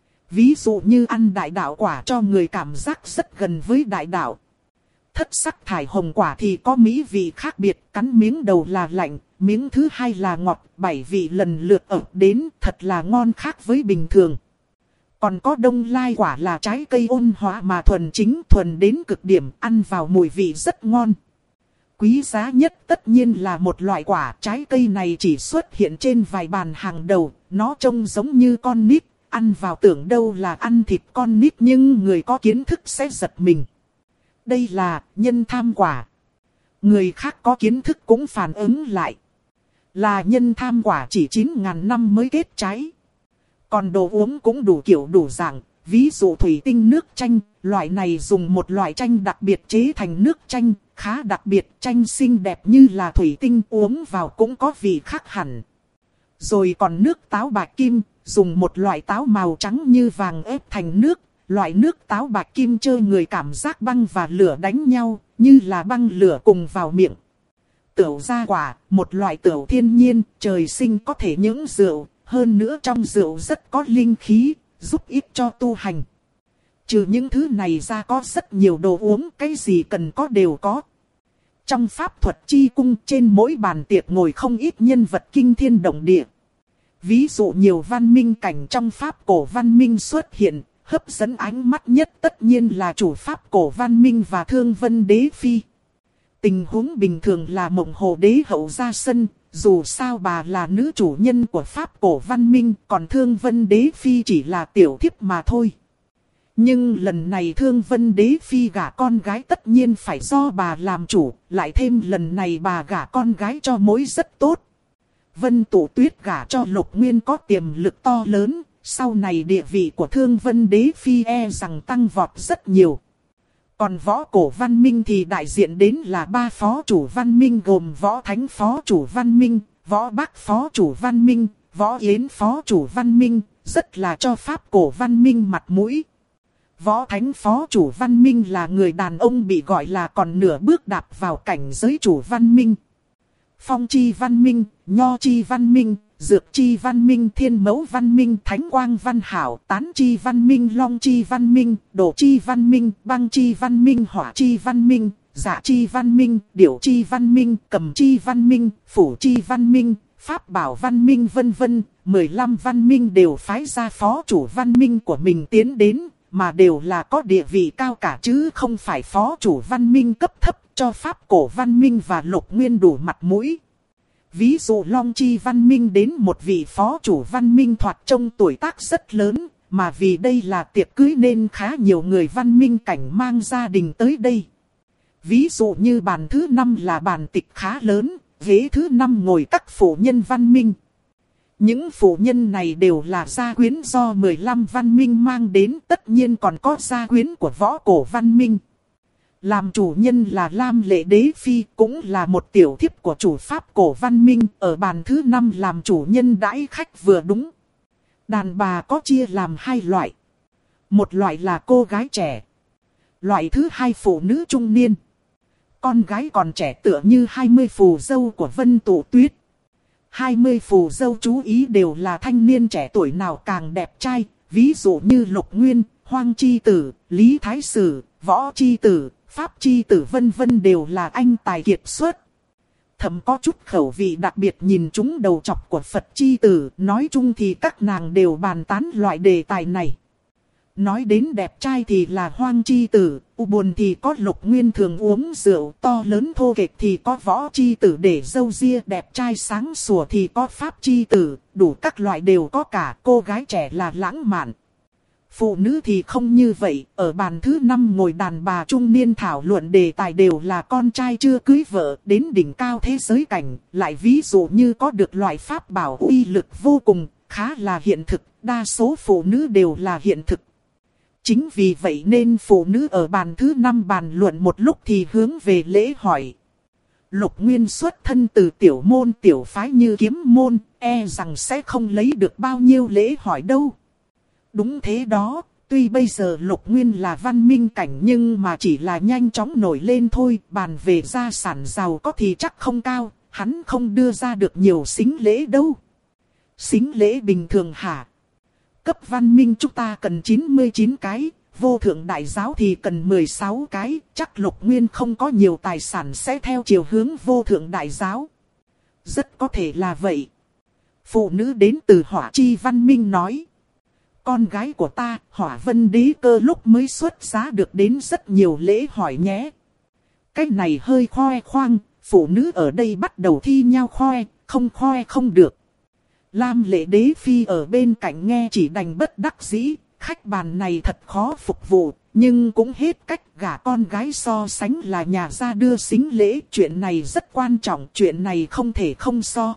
Ví dụ như ăn đại đạo quả cho người cảm giác rất gần với đại đạo. Thất sắc thải hồng quả thì có mỹ vị khác biệt, cắn miếng đầu là lạnh, miếng thứ hai là ngọt, 7 vị lần lượt ập đến, thật là ngon khác với bình thường. Còn có đông lai quả là trái cây ôn hòa mà thuần chính, thuần đến cực điểm, ăn vào mùi vị rất ngon. Quý giá nhất tất nhiên là một loại quả, trái cây này chỉ xuất hiện trên vài bàn hàng đầu, nó trông giống như con nít, ăn vào tưởng đâu là ăn thịt con nít nhưng người có kiến thức sẽ giật mình. Đây là nhân tham quả. Người khác có kiến thức cũng phản ứng lại. Là nhân tham quả chỉ 9.000 năm mới kết trái. Còn đồ uống cũng đủ kiểu đủ dạng, ví dụ thủy tinh nước chanh, loại này dùng một loại chanh đặc biệt chế thành nước chanh, khá đặc biệt, chanh xinh đẹp như là thủy tinh uống vào cũng có vị khác hẳn. Rồi còn nước táo bạc kim, dùng một loại táo màu trắng như vàng ép thành nước, loại nước táo bạc kim chơi người cảm giác băng và lửa đánh nhau, như là băng lửa cùng vào miệng. Tửu gia quả, một loại tửu thiên nhiên, trời sinh có thể những rượu, hơn nữa trong rượu rất có linh khí, giúp ích cho tu hành. Trừ những thứ này ra có rất nhiều đồ uống, cái gì cần có đều có. Trong pháp thuật chi cung trên mỗi bàn tiệc ngồi không ít nhân vật kinh thiên động địa. Ví dụ nhiều văn minh cảnh trong pháp cổ văn minh xuất hiện, hấp dẫn ánh mắt nhất tất nhiên là chủ pháp cổ văn minh và Thương Vân Đế Phi. Tình huống bình thường là Mộng Hồ Đế Hậu ra sân, dù sao bà là nữ chủ nhân của pháp cổ văn minh, còn Thương Vân Đế Phi chỉ là tiểu thiếp mà thôi. Nhưng lần này Thương Vân Đế Phi gả con gái tất nhiên phải do bà làm chủ, lại thêm lần này bà gả con gái cho mối rất tốt. Vân Tụ Tuyết gả cho Lục Nguyên có tiềm lực to lớn, sau này địa vị của Thương Vân Đế Phi e rằng tăng vọt rất nhiều. Còn võ cổ văn minh thì đại diện đến là 3 phó chủ văn minh gồm võ thánh phó chủ văn minh, Võ Bác phó chủ Văn Minh, Võ Yến phó chủ Văn Minh, rất là cho Pháp cổ Văn Minh mặt mũi. Võ Thánh phó chủ Văn Minh là người đàn ông bị gọi là còn nửa bước đạp vào cảnh giới chủ Văn Minh. Phong chi Văn Minh, Nho chi Văn Minh, Dược chi Văn Minh, Thiên mẫu Văn Minh, Thánh quang Văn Hảo, Tán chi Văn Minh, Long chi Văn Minh, Đổ chi Văn Minh, Băng chi Văn Minh, Hỏa chi Văn Minh, Dạ chi Văn Minh, Điểu chi Văn Minh, Cầm chi Văn Minh, Phủ chi Văn Minh, Pháp bảo Văn Minh vân vân. 15 văn minh đều phái ra phó chủ văn minh của mình tiến đến, mà đều là có địa vị cao cả chứ không phải phó chủ văn minh cấp thấp, cho Pháp cổ văn minh và Lục Nguyên đủ mặt mũi. Ví dụ Long chi văn minh đến một vị phó chủ văn minh thoạt trông tuổi tác rất lớn, mà vì đây là tiệc cưới nên khá nhiều người văn minh cảnh mang gia đình tới đây. Ví dụ như bàn thứ 5 là bàn tịch khá lớn, ghế thứ 5 ngồi các phụ nhân văn minh. Những phụ nhân này đều là gia quyến do 15 văn minh mang đến, tất nhiên còn có gia quyến của võ cổ văn minh. Làm chủ nhân là Lam Lệ Đế Phi, cũng là một tiểu thiếp của chủ Pháp cổ văn minh, ở bàn thứ 5 làm chủ nhân đãi khách vừa đúng. Đàn bà có chia làm 2 loại. Một loại là cô gái trẻ. Loại thứ 2 phụ nữ trung niên. Con gái còn trẻ tựa như 20 phù dâu của Vân Tụ Tuyết. 20 phù dâu chú ý đều là thanh niên trẻ tuổi nào càng đẹp trai, ví dụ như Lục Nguyên, Hoang Chi Tử, Lý Thái Sử, Võ Chi Tử, Pháp Chi Tử vân vân đều là anh tài kiệt xuất. Thậm có chút khẩu vị đặc biệt nhìn chúng đầu chọc của Phật Chi Tử, nói chung thì các nàng đều bàn tán loại đề tài này. Nói đến đẹp trai thì là Hoang Chi Tử, u buồn thì có Lục Nguyên thường uống rượu, to lớn thô kệch thì có Võ Chi Tử để râu ria, đẹp trai sáng sủa thì có Pháp Chi Tử, đủ các loại đều có cả, cô gái trẻ là lãng mạn. Phụ nữ thì không như vậy, ở bàn thứ 5 ngồi đàn bà trung niên thảo luận đề tài đều là con trai chưa cưới vợ đến đỉnh cao thế giới cảnh, lại ví dụ như có được loại pháp bảo uy lực vô cùng, khá là hiện thực, đa số phụ nữ đều là hiện thực. Chính vì vậy nên phụ nữ ở bàn thứ 5 bàn luận một lúc thì hướng về lễ hỏi. Lục Nguyên xuất thân từ tiểu môn tiểu phái như Kiếm môn, e rằng sẽ không lấy được bao nhiêu lễ hỏi đâu. Đúng thế đó, tuy bây giờ Lục Nguyên là văn minh cảnh nhưng mà chỉ là nhanh chóng nổi lên thôi, bàn về gia sản giàu có thì chắc không cao, hắn không đưa ra được nhiều sính lễ đâu. Sính lễ bình thường hả? Cấp văn minh chúng ta cần 99 cái, vô thượng đại giáo thì cần 16 cái, chắc Lục Nguyên không có nhiều tài sản sẽ theo chiều hướng vô thượng đại giáo. Rất có thể là vậy. Phụ nữ đến từ Hỏa chi văn minh nói. Con gái của ta, Hỏa Vân Đế Cơ lúc mới xuất giá được đến rất nhiều lễ hỏi nhé. Cái này hơi khoe khoang, phụ nữ ở đây bắt đầu thi nhau khoe không được. Lam Lệ Đế Phi ở bên cạnh nghe chỉ đành bất đắc dĩ, khách bàn này thật khó phục vụ, nhưng cũng hết cách, gả con gái so sánh là nhà gia đưa sính lễ, chuyện này rất quan trọng, chuyện này không thể không so.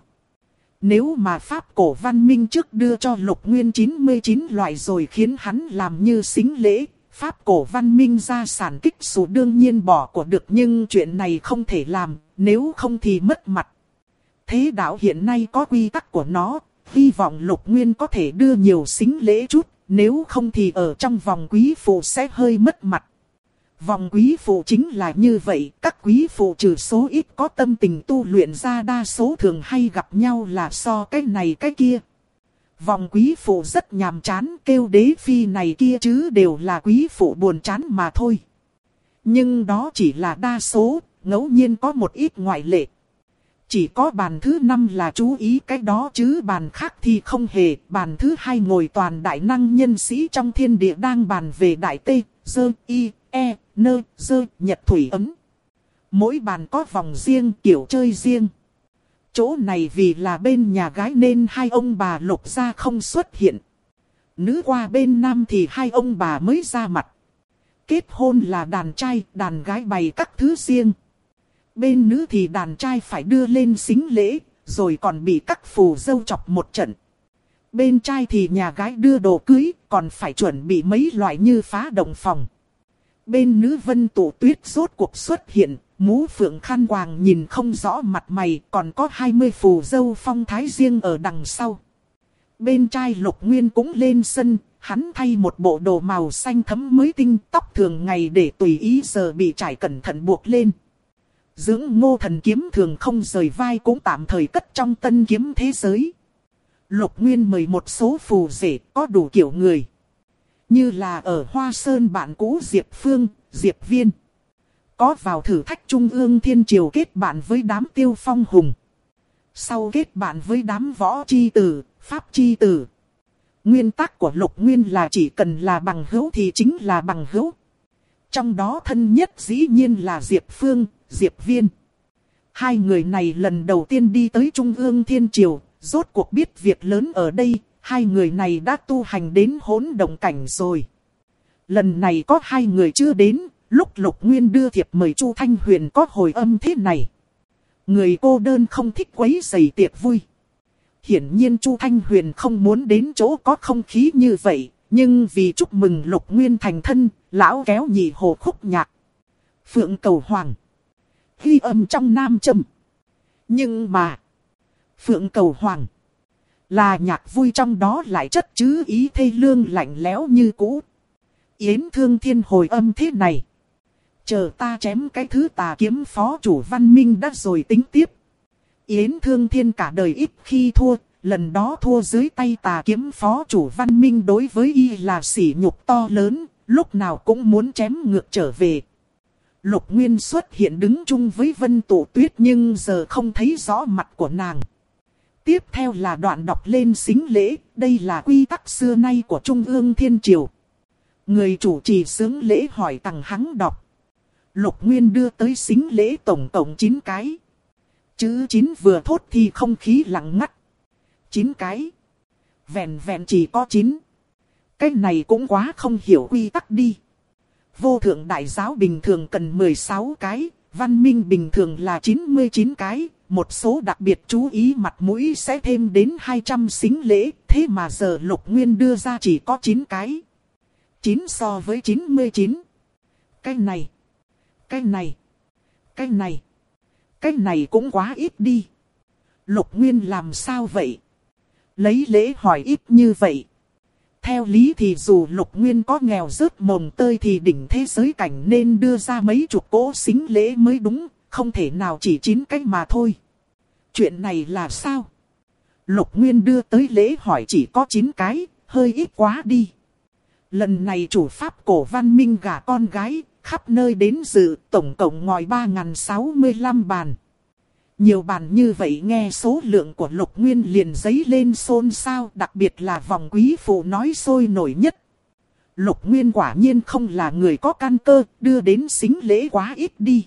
Nếu mà Pháp cổ văn minh trước đưa cho Lục Nguyên 99 loại rồi khiến hắn làm như sính lễ, Pháp cổ văn minh gia sản kích xù đương nhiên bỏ của được, nhưng chuyện này không thể làm, nếu không thì mất mặt. Thế đạo hiện nay có quy tắc của nó, hy vọng Lục Nguyên có thể đưa nhiều sính lễ chút, nếu không thì ở trong vòng quý phụ sẽ hơi mất mặt. Vòng quý phụ chính là như vậy, các quý phụ trừ số ít có tâm tình tu luyện ra, đa số thường hay gặp nhau là so cái này cái kia. Vòng quý phụ rất nhàm chán, kêu đế phi này kia chứ đều là quý phụ buồn chán mà thôi. Nhưng đó chỉ là đa số, ngẫu nhiên có một ít ngoại lệ. Chỉ có bàn thứ 5 là chú ý cái đó chứ bàn khác thì không hề. Bàn thứ 2 ngồi toàn đại năng nhân sĩ trong thiên địa đang bàn về đại tê, dơ, y, e, nơ, dơ, nhật thủy ấm. Mỗi bàn có vòng riêng, kiểu chơi riêng. Chỗ này vì là bên nhà gái nên hai ông bà Lục gia không xuất hiện. Nữ qua bên nam thì hai ông bà mới ra mặt. Kết hôn là đàn trai, đàn gái bày các thứ riêng. Bên nữ thì đàn trai phải đưa lên sính lễ, rồi còn bị các phù dâu chọc một trận. Bên trai thì nhà gái đưa đồ cưới, còn phải chuẩn bị mấy loại như phá động phòng. Bên nữ Vân Tụ Tuyết rốt cuộc xuất hiện, Mũ phượng khăn quàng nhìn không rõ mặt mày, còn có 20 phù dâu phong thái riêng ở đằng sau. Bên trai Lục Nguyên cũng lên sân, hắn thay một bộ đồ màu xanh thẫm mới tinh, tóc thường ngày để tùy ý giờ bị trải cẩn thận buộc lên. Dưỡng Ngô Thần kiếm thường không rời vai cũng tạm thời cất trong tân kiếm thế giới. Lục Nguyên mời một số phù rể có đủ kiểu người. Như là ở Hoa Sơn bạn cũ Diệp Phương, Diệp Viên. Có vào thử thách Trung ương Thiên Triều kết bạn với đám Tiêu Phong Hùng. Sau kết bạn với đám Võ Chi Tử, Pháp Chi Tử. Nguyên tắc của Lục Nguyên là chỉ cần là bằng hữu thì chính là bằng hữu. Trong đó thân nhất dĩ nhiên là Diệp Phương, Diệp Viên. Hai người này lần đầu tiên đi tới Trung ương Thiên Triều, rốt cuộc biết việc lớn ở đây, hai người này đã tu hành đến hỗn động cảnh rồi. Lần này có hai người chưa đến, lúc Lục Nguyên đưa thiệp mời Chu Thanh Huyền có hồi âm thế này. Người cô đơn không thích quấy rầy tiệc vui. Hiển nhiên Chu Thanh Huyền không muốn đến chỗ có không khí như vậy, nhưng vì chúc mừng Lục Nguyên thành thân, lão kéo nhị hồ khúc nhạc. Phượng Cầu Hoàng. Ghi âm trong nam châm. Nhưng mà, Phượng Cầu Hoàng là nhạc vui trong đó lại chất chứa ý thê lương lạnh lẽo như cũ. Yến Thương Thiên hồi âm thế này. Chờ ta chém cái thứ tà kiếm phó chủ Văn Minh đã rồi tính tiếp. Yến Thương Thiên cả đời ít khi thua, lần đó thua dưới tay tà kiếm phó chủ Văn Minh đối với y là sỉ nhục to lớn, lúc nào cũng muốn chém ngược trở về. Lục Nguyên xuất hiện đứng chung với Vân Tụ Tuyết nhưng giờ không thấy rõ mặt của nàng. Tiếp theo là đoạn đọc lên xính lễ, đây là quy tắc xưa nay của Trung ương Thiên Triều. Người chủ trì xướng lễ hỏi tằng hắng đọc. Lục Nguyên đưa tới xính lễ tổng cộng 9 cái. Chữ 9 vừa thốt thì không khí lặng ngắt. 9 cái. Vẹn vẹn chỉ có 9. Cái này cũng quá không hiểu quy tắc đi. Vô thượng đại giáo bình thường cần 16 cái, văn minh bình thường là 99 cái. Một số đặc biệt chú ý mặt mũi sẽ thêm đến 200 xính lễ. Thế mà giờ Lục Nguyên đưa ra chỉ có 9 cái. 9 so với 99. Cái này. Cái này. Cái này. Cái này cũng quá ít đi. Lục Nguyên làm sao vậy? Lấy lễ hỏi ít như vậy. Theo lý thì dù Lục Nguyên có nghèo rớt mồng tơi thì đỉnh thế giới cảnh nên đưa ra mấy chục cỗ xính lễ mới đúng. Không thể nào chỉ 9 cái mà thôi. Chuyện này là sao? Lục Nguyên đưa tới lễ hỏi chỉ có 9 cái, hơi ít quá đi. Lần này chủ pháp cổ Văn Minh gả con gái, khắp nơi đến dự, tổng cộng ngồi 3065 bàn. Nhiều bàn như vậy nghe số lượng của Lục Nguyên liền dấy lên xôn xao, đặc biệt là vòng quý phụ nói sôi nổi nhất. Lục Nguyên quả nhiên không là người có căn cơ, đưa đến xính lễ quá ít đi.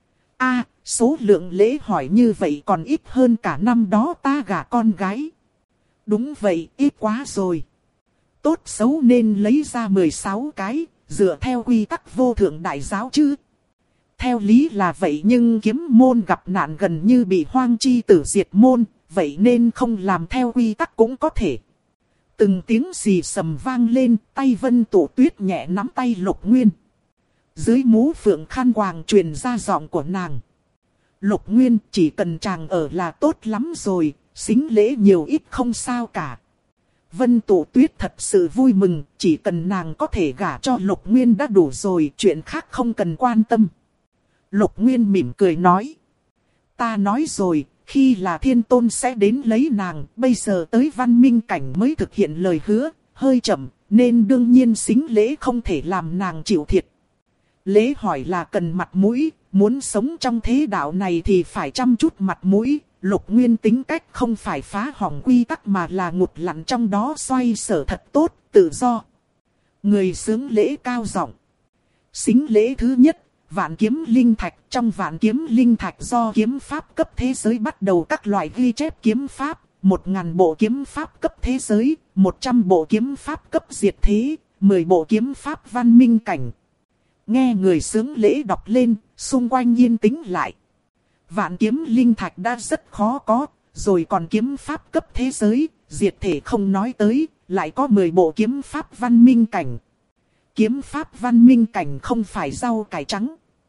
Số lượng lễ hỏi như vậy còn ít hơn cả năm đó ta gả con gái. Đúng vậy, ít quá rồi. Tốt xấu nên lấy ra 16 cái, dựa theo quy tắc vô thượng đại giáo chứ. Theo lý là vậy nhưng kiếm môn gặp nạn gần như bị Hoang Chi Tử diệt môn, vậy nên không làm theo quy tắc cũng có thể. Từng tiếng xì sầm vang lên, tay Vân Tụ Tuyết nhẹ nắm tay Lục Nguyên. Dưới mũ phượng khăn quàng truyền ra giọng của nàng. Lục Nguyên chỉ cần chàng ở là tốt lắm rồi, xính lễ nhiều ít không sao cả. Vân Tụ Tuyết thật sự vui mừng, chỉ cần nàng có thể gả cho Lục Nguyên đã đủ rồi, chuyện khác không cần quan tâm. Lục Nguyên mỉm cười nói. Ta nói rồi, khi là thiên tôn sẽ đến lấy nàng, bây giờ tới văn minh cảnh mới thực hiện lời hứa, hơi chậm, nên đương nhiên xính lễ không thể làm nàng chịu thiệt. Lễ hỏi là cần mặt mũi, muốn sống trong thế đạo này thì phải chăm chút mặt mũi. Lục Nguyên tính cách không phải phá hỏng quy tắc mà là ngụt lặn trong đó xoay sở thật tốt, tự do. Người xướng lễ cao giọng. Xính lễ thứ nhất, Vạn Kiếm Linh Thạch. Trong Vạn Kiếm Linh Thạch do kiếm pháp cấp thế giới bắt đầu các loại ghi chép kiếm pháp. 1000 bộ kiếm pháp cấp thế giới, 100 bộ kiếm pháp cấp diệt thế, 10 bộ kiếm pháp văn minh cảnh. Nghe người xướng lễ đọc lên, xung quanh yên tĩnh lại. Vạn Kiếm Linh Thạch đã rất khó có, rồi còn kiếm pháp cấp thế giới, diệt thể không nói tới, lại có 10 bộ kiếm pháp văn minh cảnh. Kiếm pháp văn minh cảnh không phải rau cải trắng.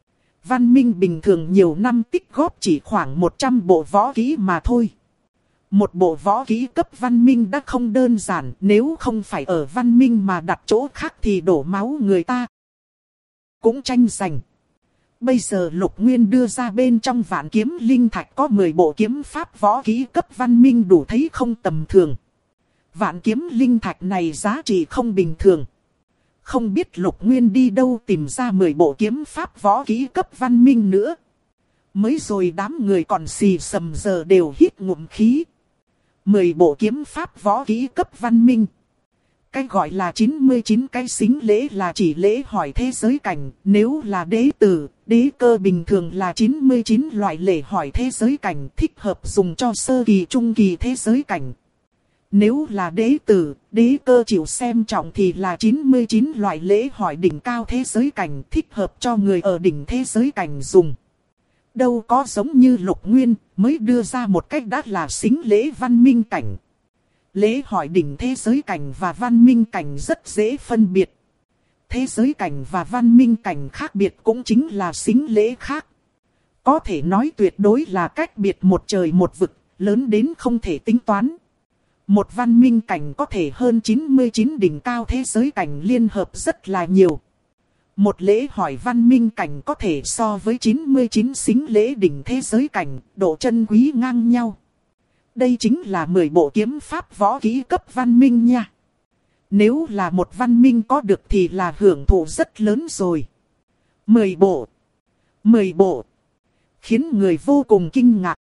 văn minh bình thường nhiều năm tích góp chỉ khoảng 100 bộ võ kỹ mà thôi. Một bộ võ kỹ cấp văn minh đã không đơn giản, nếu không phải ở văn minh mà đặt chỗ khác thì đổ máu người ta cũng tranh giành. Bây giờ Lục Nguyên đưa ra bên trong Vạn Kiếm Linh Thạch có 10 bộ kiếm pháp võ kỹ cấp văn minh đủ thấy không tầm thường. Vạn Kiếm Linh Thạch này giá trị không bình thường. Không biết Lục Nguyên đi đâu tìm ra 10 bộ kiếm pháp võ kỹ cấp văn minh nữa. Mới rồi đám người còn xì sầm giờ đều hít ngụm khí. 10 bộ kiếm pháp võ kỹ cấp văn minh. Cái gọi là 99 cái xính lễ là chỉ lễ hỏi thế giới cảnh. Nếu là đế tử, đế cơ bình thường là 99 loại lễ hỏi thế giới cảnh thích hợp dùng cho sơ kỳ trung kỳ thế giới cảnh. Nếu là đế tử, đế cơ chịu xem trọng thì là 99 loại lễ hỏi đỉnh cao thế giới cảnh thích hợp cho người ở đỉnh thế giới cảnh dùng. Đâu có giống như Lục Nguyên mới đưa ra một cách đã là xính lễ văn minh cảnh. Lễ hỏi đỉnh thế giới cảnh và văn minh cảnh rất dễ phân biệt. Thế giới cảnh và văn minh cảnh khác biệt cũng chính là xính lễ khác. Có thể nói tuyệt đối là cách biệt một trời một vực, lớn đến không thể tính toán. Một văn minh cảnh có thể hơn 99 đỉnh cao thế giới cảnh liên hợp rất là nhiều. Một lễ hỏi văn minh cảnh có thể so với 99 xính lễ đỉnh thế giới cảnh, độ chân quý ngang nhau. Đây chính là 10 bộ kiếm pháp võ kỹ cấp văn minh nha. Nếu là một văn minh có được thì là hưởng thụ rất lớn rồi. 10 bộ. Khiến người vô cùng kinh ngạc.